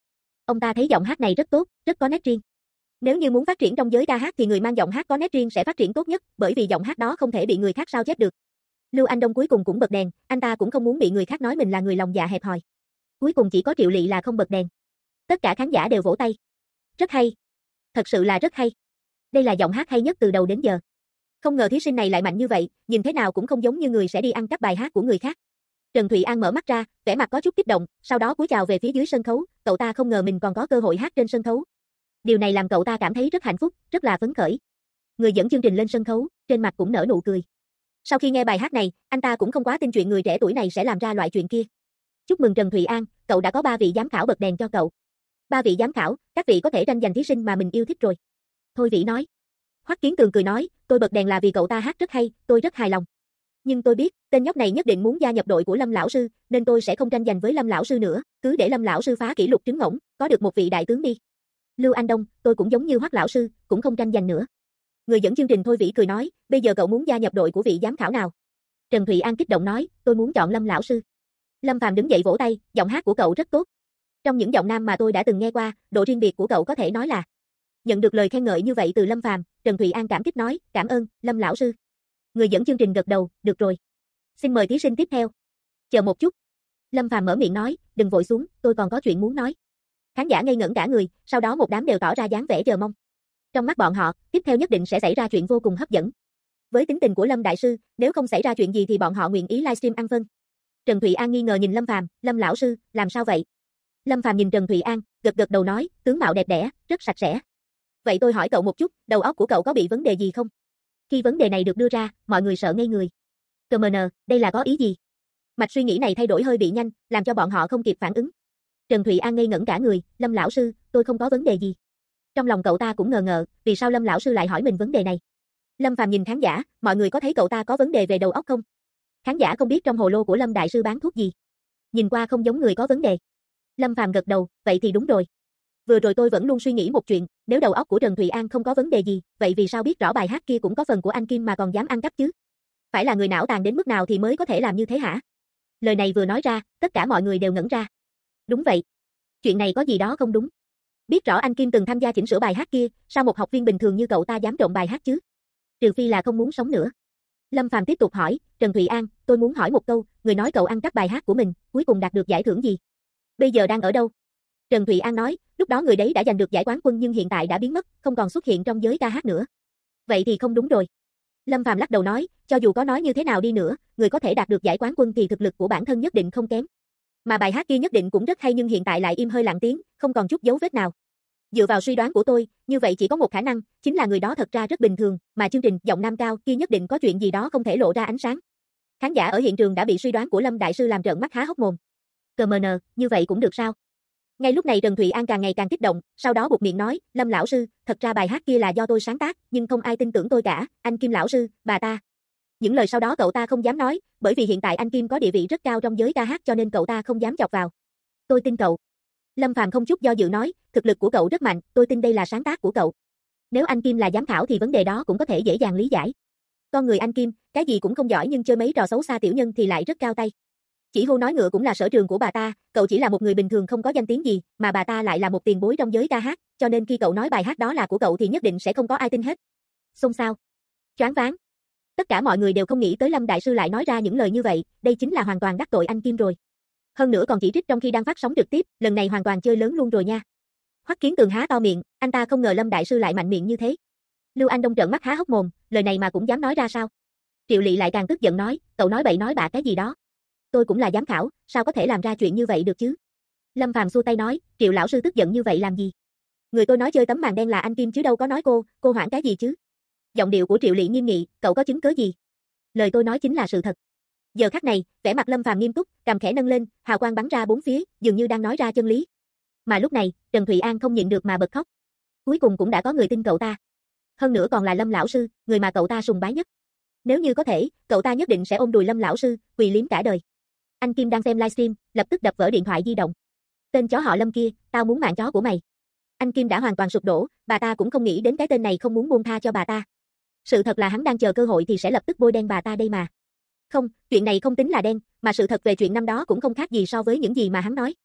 Ông ta thấy giọng hát này rất tốt, rất có nét riêng. Nếu như muốn phát triển trong giới ca hát thì người mang giọng hát có nét riêng sẽ phát triển tốt nhất, bởi vì giọng hát đó không thể bị người khác sao chép được. Lưu Anh Đông cuối cùng cũng bật đèn, anh ta cũng không muốn bị người khác nói mình là người lòng dạ hẹp hòi. Cuối cùng chỉ có Triệu Lị là không bật đèn. Tất cả khán giả đều vỗ tay. Rất hay. Thật sự là rất hay. Đây là giọng hát hay nhất từ đầu đến giờ. Không ngờ thí sinh này lại mạnh như vậy, nhìn thế nào cũng không giống như người sẽ đi ăn cắp bài hát của người khác. Trần Thụy An mở mắt ra, vẻ mặt có chút kích động, sau đó cúi chào về phía dưới sân khấu, cậu ta không ngờ mình còn có cơ hội hát trên sân khấu. Điều này làm cậu ta cảm thấy rất hạnh phúc, rất là phấn khởi. Người dẫn chương trình lên sân khấu, trên mặt cũng nở nụ cười. Sau khi nghe bài hát này, anh ta cũng không quá tin chuyện người trẻ tuổi này sẽ làm ra loại chuyện kia. Chúc mừng Trần Thụy An, cậu đã có 3 vị giám khảo bật đèn cho cậu. 3 vị giám khảo, các vị có thể tranh giành thí sinh mà mình yêu thích rồi. Thôi Vĩ nói. Hoắc Kiến Tường cười nói, tôi bật đèn là vì cậu ta hát rất hay, tôi rất hài lòng. Nhưng tôi biết, tên nhóc này nhất định muốn gia nhập đội của Lâm lão sư, nên tôi sẽ không tranh giành với Lâm lão sư nữa, cứ để Lâm lão sư phá kỷ lục trứng ngỗng, có được một vị đại tướng đi. Lưu Anh Đông, tôi cũng giống như Hoắc lão sư, cũng không tranh giành nữa. Người dẫn chương trình Thôi Vĩ cười nói, bây giờ cậu muốn gia nhập đội của vị giám khảo nào? Trần Thụy An kích động nói, tôi muốn chọn Lâm lão sư. Lâm Phàm đứng dậy vỗ tay, giọng hát của cậu rất tốt. Trong những giọng nam mà tôi đã từng nghe qua, độ riêng biệt của cậu có thể nói là. Nhận được lời khen ngợi như vậy từ Lâm Phàm, Trần Thụy An cảm kích nói, cảm ơn, Lâm lão sư. Người dẫn chương trình gật đầu, được rồi. Xin mời thí sinh tiếp theo. Chờ một chút. Lâm Phàm mở miệng nói, đừng vội xuống, tôi còn có chuyện muốn nói. Khán giả ngây ngẩn cả người, sau đó một đám đều tỏ ra dáng vẻ chờ mong. Trong mắt bọn họ, tiếp theo nhất định sẽ xảy ra chuyện vô cùng hấp dẫn. Với tính tình của Lâm đại sư, nếu không xảy ra chuyện gì thì bọn họ nguyện ý livestream ăn phân. Trần Thụy An nghi ngờ nhìn Lâm Phàm, Lâm lão sư, làm sao vậy? Lâm Phàm nhìn Trần Thụy An, gật gật đầu nói, tướng mạo đẹp đẽ, rất sạch sẽ. Vậy tôi hỏi cậu một chút, đầu óc của cậu có bị vấn đề gì không? Khi vấn đề này được đưa ra, mọi người sợ ngây người. CMN, đây là có ý gì? Mạch suy nghĩ này thay đổi hơi bị nhanh, làm cho bọn họ không kịp phản ứng. Trần Thụy An ngây ngẩn cả người, Lâm lão sư, tôi không có vấn đề gì. Trong lòng cậu ta cũng ngờ ngợ, vì sao Lâm lão sư lại hỏi mình vấn đề này? Lâm Phàm nhìn khán giả, mọi người có thấy cậu ta có vấn đề về đầu óc không? Khán giả không biết trong hồ lô của Lâm đại sư bán thuốc gì. Nhìn qua không giống người có vấn đề. Lâm Phàm gật đầu, vậy thì đúng rồi. Vừa rồi tôi vẫn luôn suy nghĩ một chuyện, nếu đầu óc của Trần Thụy An không có vấn đề gì, vậy vì sao biết rõ bài hát kia cũng có phần của anh Kim mà còn dám ăn cắp chứ? Phải là người não tàn đến mức nào thì mới có thể làm như thế hả? Lời này vừa nói ra, tất cả mọi người đều ngẩn ra. Đúng vậy. Chuyện này có gì đó không đúng. Biết rõ anh Kim từng tham gia chỉnh sửa bài hát kia, sao một học viên bình thường như cậu ta dám trộn bài hát chứ? Trừ phi là không muốn sống nữa. Lâm Phàm tiếp tục hỏi, Trần Thụy An, tôi muốn hỏi một câu, người nói cậu ăn cắp bài hát của mình, cuối cùng đạt được giải thưởng gì? Bây giờ đang ở đâu? Trần Thụy An nói, lúc đó người đấy đã giành được giải quán quân nhưng hiện tại đã biến mất, không còn xuất hiện trong giới ca hát nữa. Vậy thì không đúng rồi. Lâm Phàm lắc đầu nói, cho dù có nói như thế nào đi nữa, người có thể đạt được giải quán quân thì thực lực của bản thân nhất định không kém. Mà bài hát kia nhất định cũng rất hay nhưng hiện tại lại im hơi lặng tiếng, không còn chút dấu vết nào. Dựa vào suy đoán của tôi, như vậy chỉ có một khả năng, chính là người đó thật ra rất bình thường, mà chương trình giọng nam cao kia nhất định có chuyện gì đó không thể lộ ra ánh sáng. Khán giả ở hiện trường đã bị suy đoán của Lâm đại sư làm trợn mắt há hốc mồm. CMN, như vậy cũng được sao? Ngay lúc này Trần Thụy An càng ngày càng kích động, sau đó buột miệng nói, Lâm lão sư, thật ra bài hát kia là do tôi sáng tác, nhưng không ai tin tưởng tôi cả, anh Kim lão sư, bà ta. Những lời sau đó cậu ta không dám nói, bởi vì hiện tại anh Kim có địa vị rất cao trong giới ca hát cho nên cậu ta không dám chọc vào. Tôi tin cậu. Lâm Phàm không chút do dự nói, thực lực của cậu rất mạnh, tôi tin đây là sáng tác của cậu. Nếu anh Kim là giám khảo thì vấn đề đó cũng có thể dễ dàng lý giải. Con người anh Kim, cái gì cũng không giỏi nhưng chơi mấy trò xấu xa tiểu nhân thì lại rất cao tay. Chỉ hô nói ngựa cũng là sở trường của bà ta, cậu chỉ là một người bình thường không có danh tiếng gì, mà bà ta lại là một tiền bối trong giới ca hát, cho nên khi cậu nói bài hát đó là của cậu thì nhất định sẽ không có ai tin hết. Xôn xao. Choáng váng. Tất cả mọi người đều không nghĩ tới Lâm đại sư lại nói ra những lời như vậy, đây chính là hoàn toàn đắc tội anh Kim rồi. Hơn nữa còn chỉ trích trong khi đang phát sóng trực tiếp, lần này hoàn toàn chơi lớn luôn rồi nha. Hoắc Kiến Tường há to miệng, anh ta không ngờ Lâm đại sư lại mạnh miệng như thế. Lưu Anh Đông trợn mắt há hốc mồm, lời này mà cũng dám nói ra sao? Triệu Lị lại càng tức giận nói, cậu nói bậy nói bạ cái gì đó. Tôi cũng là giám khảo, sao có thể làm ra chuyện như vậy được chứ? Lâm Phàm xua tay nói, Triệu lão sư tức giận như vậy làm gì? Người tôi nói chơi tấm màn đen là anh Kim chứ đâu có nói cô hoảng cái gì chứ? Giọng điệu của Triệu Lị nghiêm nghị, cậu có chứng cớ gì? Lời tôi nói chính là sự thật. Giờ khắc này, vẻ mặt Lâm Phàm nghiêm túc, cầm khẽ nâng lên, hào quang bắn ra bốn phía, dường như đang nói ra chân lý. Mà lúc này, Trần Thụy An không nhịn được mà bật khóc. Cuối cùng cũng đã có người tin cậu ta. Hơn nữa còn là Lâm lão sư, người mà cậu ta sùng bái nhất. Nếu như có thể, cậu ta nhất định sẽ ôm đùi Lâm lão sư, quỳ liếm cả đời. Anh Kim đang xem livestream, lập tức đập vỡ điện thoại di động. Tên chó họ Lâm kia, tao muốn mạng chó của mày. Anh Kim đã hoàn toàn sụp đổ, bà ta cũng không nghĩ đến cái tên này không muốn buông tha cho bà ta. Sự thật là hắn đang chờ cơ hội thì sẽ lập tức bôi đen bà ta đây mà. Không, chuyện này không tính là đen, mà sự thật về chuyện năm đó cũng không khác gì so với những gì mà hắn nói.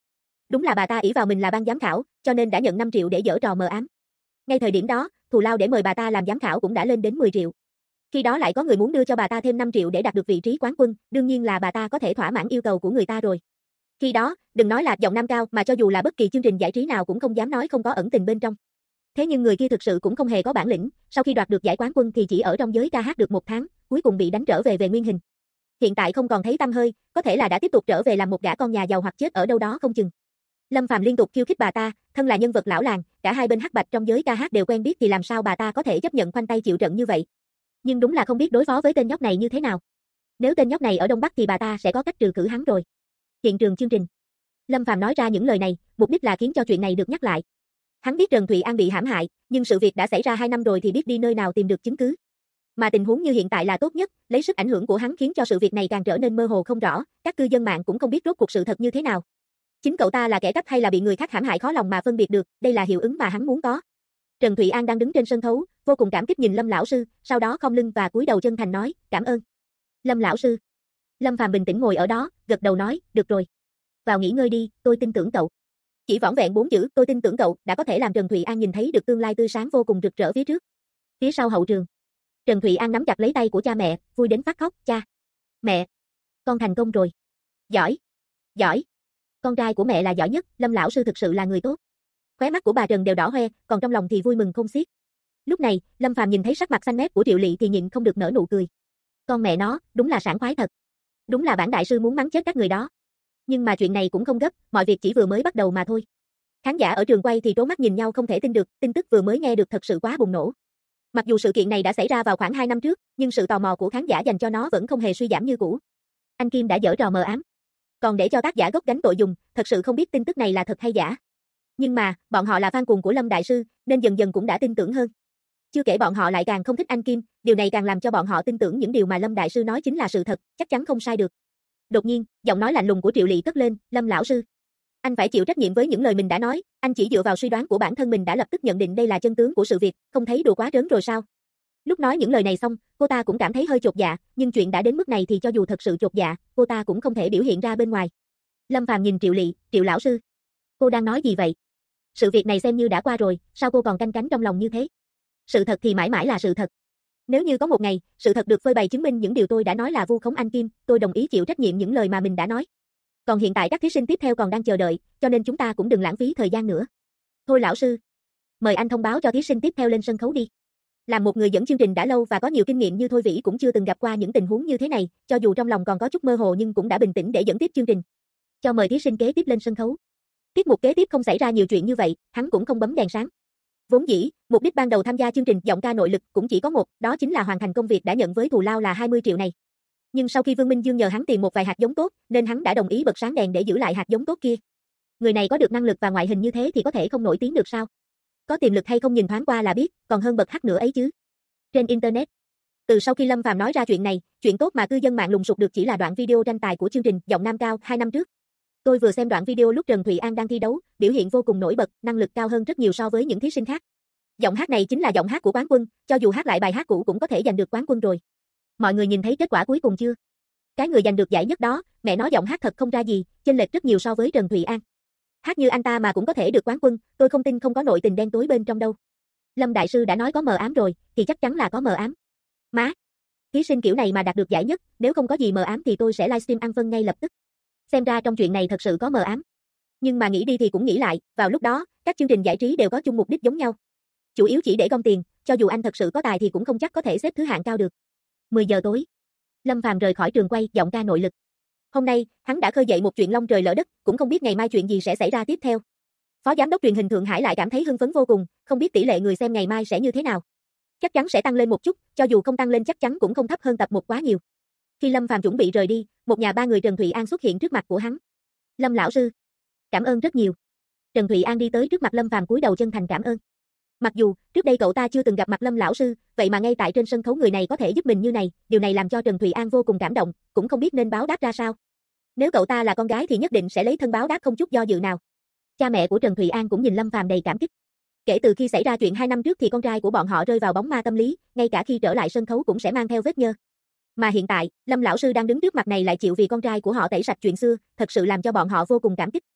Đúng là bà ta ỷ vào mình là ban giám khảo, cho nên đã nhận 5 triệu để giở trò mờ ám. Ngay thời điểm đó, thù lao để mời bà ta làm giám khảo cũng đã lên đến 10 triệu. Khi đó lại có người muốn đưa cho bà ta thêm 5 triệu để đạt được vị trí quán quân, đương nhiên là bà ta có thể thỏa mãn yêu cầu của người ta rồi. Khi đó, đừng nói là giọng nam cao mà cho dù là bất kỳ chương trình giải trí nào cũng không dám nói không có ẩn tình bên trong. Thế nhưng người kia thực sự cũng không hề có bản lĩnh, sau khi đoạt được giải quán quân thì chỉ ở trong giới ca hát được 1 tháng, cuối cùng bị đánh trở về nguyên hình. Hiện tại không còn thấy tăm hơi, có thể là đã tiếp tục trở về làm một gã con nhà giàu hoặc chết ở đâu đó không chừng. Lâm Phàm liên tục khiêu khích bà ta, thân là nhân vật lão làng, cả hai bên hắc bạch trong giới ca hát đều quen biết thì làm sao bà ta có thể chấp nhận khoanh tay chịu trận như vậy. Nhưng đúng là không biết đối phó với tên nhóc này như thế nào. Nếu tên nhóc này ở Đông Bắc thì bà ta sẽ có cách trừ khử hắn rồi. Hiện trường chương trình. Lâm Phàm nói ra những lời này, mục đích là khiến cho chuyện này được nhắc lại. Hắn biết Trần Thụy An bị hãm hại, nhưng sự việc đã xảy ra 2 năm rồi thì biết đi nơi nào tìm được chứng cứ. Mà tình huống như hiện tại là tốt nhất, lấy sức ảnh hưởng của hắn khiến cho sự việc này càng trở nên mơ hồ không rõ, các cư dân mạng cũng không biết rốt cuộc sự thật như thế nào. Chính cậu ta là kẻ cắp hay là bị người khác hãm hại khó lòng mà phân biệt được, đây là hiệu ứng mà hắn muốn có. Trần Thụy An đang đứng trên sân khấu, vô cùng cảm kích nhìn Lâm lão sư, sau đó khom lưng và cúi đầu chân thành nói, cảm ơn. Lâm lão sư. Lâm Phàm bình tĩnh ngồi ở đó, gật đầu nói, được rồi. Vào nghỉ ngơi đi, tôi tin tưởng cậu. Chỉ vỏn vẹn 4 chữ, tôi tin tưởng cậu, đã có thể làm Trần Thụy An nhìn thấy được tương lai tươi sáng vô cùng rực rỡ phía trước. Phía sau hậu trường, Trần Thụy An nắm chặt lấy tay của cha mẹ, vui đến phát khóc, cha. Mẹ. Con thành công rồi. Giỏi. Giỏi. Con trai của mẹ là giỏi nhất, Lâm lão sư thực sự là người tốt. Khóe mắt của bà Trần đều đỏ hoe, còn trong lòng thì vui mừng không xiết. Lúc này, Lâm Phàm nhìn thấy sắc mặt xanh mét của Triệu Lị thì nhịn không được nở nụ cười. Con mẹ nó, đúng là sảng khoái thật. Đúng là bản đại sư muốn mắng chết các người đó. Nhưng mà chuyện này cũng không gấp, mọi việc chỉ vừa mới bắt đầu mà thôi. Khán giả ở trường quay thì trố mắt nhìn nhau không thể tin được, tin tức vừa mới nghe được thật sự quá bùng nổ. Mặc dù sự kiện này đã xảy ra vào khoảng 2 năm trước, nhưng sự tò mò của khán giả dành cho nó vẫn không hề suy giảm như cũ. Anh Kim đã giở trò mờ ám. Còn để cho tác giả gốc gánh tội dùng, thật sự không biết tin tức này là thật hay giả. Nhưng mà, bọn họ là fan cuồng của Lâm đại sư, nên dần dần cũng đã tin tưởng hơn. Chưa kể bọn họ lại càng không thích anh Kim, điều này càng làm cho bọn họ tin tưởng những điều mà Lâm đại sư nói chính là sự thật, chắc chắn không sai được. Đột nhiên, giọng nói lạnh lùng của Triệu Lị cất lên, Lâm lão sư. Anh phải chịu trách nhiệm với những lời mình đã nói, anh chỉ dựa vào suy đoán của bản thân mình đã lập tức nhận định đây là chân tướng của sự việc, không thấy đùa quá trớn rồi sao? Lúc nói những lời này xong, cô ta cũng cảm thấy hơi chột dạ, nhưng chuyện đã đến mức này thì cho dù thật sự chột dạ, cô ta cũng không thể biểu hiện ra bên ngoài. Lâm Phàm nhìn Triệu Lị, Triệu lão sư. Cô đang nói gì vậy? Sự việc này xem như đã qua rồi, sao cô còn canh cánh trong lòng như thế? Sự thật thì mãi mãi là sự thật. Nếu như có một ngày, sự thật được phơi bày chứng minh những điều tôi đã nói là vu khống anh Kim, tôi đồng ý chịu trách nhiệm những lời mà mình đã nói. Còn hiện tại các thí sinh tiếp theo còn đang chờ đợi, cho nên chúng ta cũng đừng lãng phí thời gian nữa. Thôi lão sư, mời anh thông báo cho thí sinh tiếp theo lên sân khấu đi. Làm một người dẫn chương trình đã lâu và có nhiều kinh nghiệm như Thôi Vĩ cũng chưa từng gặp qua những tình huống như thế này, cho dù trong lòng còn có chút mơ hồ nhưng cũng đã bình tĩnh để dẫn tiếp chương trình. Cho mời thí sinh kế tiếp lên sân khấu. Tiết mục kế tiếp không xảy ra nhiều chuyện như vậy, hắn cũng không bấm đèn sáng. Vốn dĩ, mục đích ban đầu tham gia chương trình giọng ca nội lực cũng chỉ có một, đó chính là hoàn thành công việc đã nhận với thù lao là 20 triệu này. Nhưng sau khi Vương Minh Dương nhờ hắn tìm một vài hạt giống tốt, nên hắn đã đồng ý bật sáng đèn để giữ lại hạt giống tốt kia. Người này có được năng lực và ngoại hình như thế thì có thể không nổi tiếng được sao? Có tiềm lực hay không nhìn thoáng qua là biết, còn hơn bậc hắc nữa ấy chứ. Trên internet, từ sau khi Lâm Phàm nói ra chuyện này, chuyện tốt mà cư dân mạng lùng sục được chỉ là đoạn video tranh tài của chương trình Giọng Nam Cao 2 năm trước. Tôi vừa xem đoạn video lúc Trần Thụy An đang thi đấu, biểu hiện vô cùng nổi bật, năng lực cao hơn rất nhiều so với những thí sinh khác. Giọng hát này chính là giọng hát của quán quân, cho dù hát lại bài hát cũ cũng có thể giành được quán quân rồi. Mọi người nhìn thấy kết quả cuối cùng chưa? Cái người giành được giải nhất đó, mẹ nói giọng hát thật không ra gì, chênh lệch rất nhiều so với Trần Thụy An. Hát như anh ta mà cũng có thể được quán quân, tôi không tin không có nội tình đen tối bên trong đâu. Lâm đại sư đã nói có mờ ám rồi, thì chắc chắn là có mờ ám. Má, thí sinh kiểu này mà đạt được giải nhất, nếu không có gì mờ ám thì tôi sẽ livestream ăn phân ngay lập tức. Xem ra trong chuyện này thật sự có mờ ám. Nhưng mà nghĩ đi thì cũng nghĩ lại, vào lúc đó, các chương trình giải trí đều có chung mục đích giống nhau. Chủ yếu chỉ để gom tiền, cho dù anh thật sự có tài thì cũng không chắc có thể xếp thứ hạng cao được. 10 giờ tối, Lâm Phàm rời khỏi trường quay giọng ca nội lực. Hôm nay, hắn đã khơi dậy một chuyện long trời lỡ đất, cũng không biết ngày mai chuyện gì sẽ xảy ra tiếp theo. Phó giám đốc truyền hình Thượng Hải lại cảm thấy hưng phấn vô cùng, không biết tỷ lệ người xem ngày mai sẽ như thế nào. Chắc chắn sẽ tăng lên một chút, cho dù không tăng lên chắc chắn cũng không thấp hơn tập 1 quá nhiều. Khi Lâm Phàm chuẩn bị rời đi, một nhà ba người Trần Thụy An xuất hiện trước mặt của hắn. Lâm lão sư, cảm ơn rất nhiều. Trần Thụy An đi tới trước mặt Lâm Phàm cúi đầu chân thành cảm ơn. Mặc dù, trước đây cậu ta chưa từng gặp mặt Lâm lão sư, vậy mà ngay tại trên sân khấu người này có thể giúp mình như này, điều này làm cho Trần Thụy An vô cùng cảm động, cũng không biết nên báo đáp ra sao. Nếu cậu ta là con gái thì nhất định sẽ lấy thân báo đáp không chút do dự nào. Cha mẹ của Trần Thụy An cũng nhìn Lâm Phàm đầy cảm kích. Kể từ khi xảy ra chuyện 2 năm trước thì con trai của bọn họ rơi vào bóng ma tâm lý, ngay cả khi trở lại sân khấu cũng sẽ mang theo vết nhơ. Mà hiện tại, Lâm lão sư đang đứng trước mặt này lại chịu vì con trai của họ tẩy sạch chuyện xưa, thật sự làm cho bọn họ vô cùng cảm kích.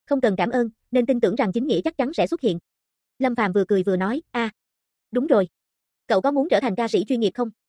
Không cần cảm ơn, nên tin tưởng rằng chính nghĩa chắc chắn sẽ xuất hiện. Lâm Phàm vừa cười vừa nói, đúng rồi. Cậu có muốn trở thành ca sĩ chuyên nghiệp không?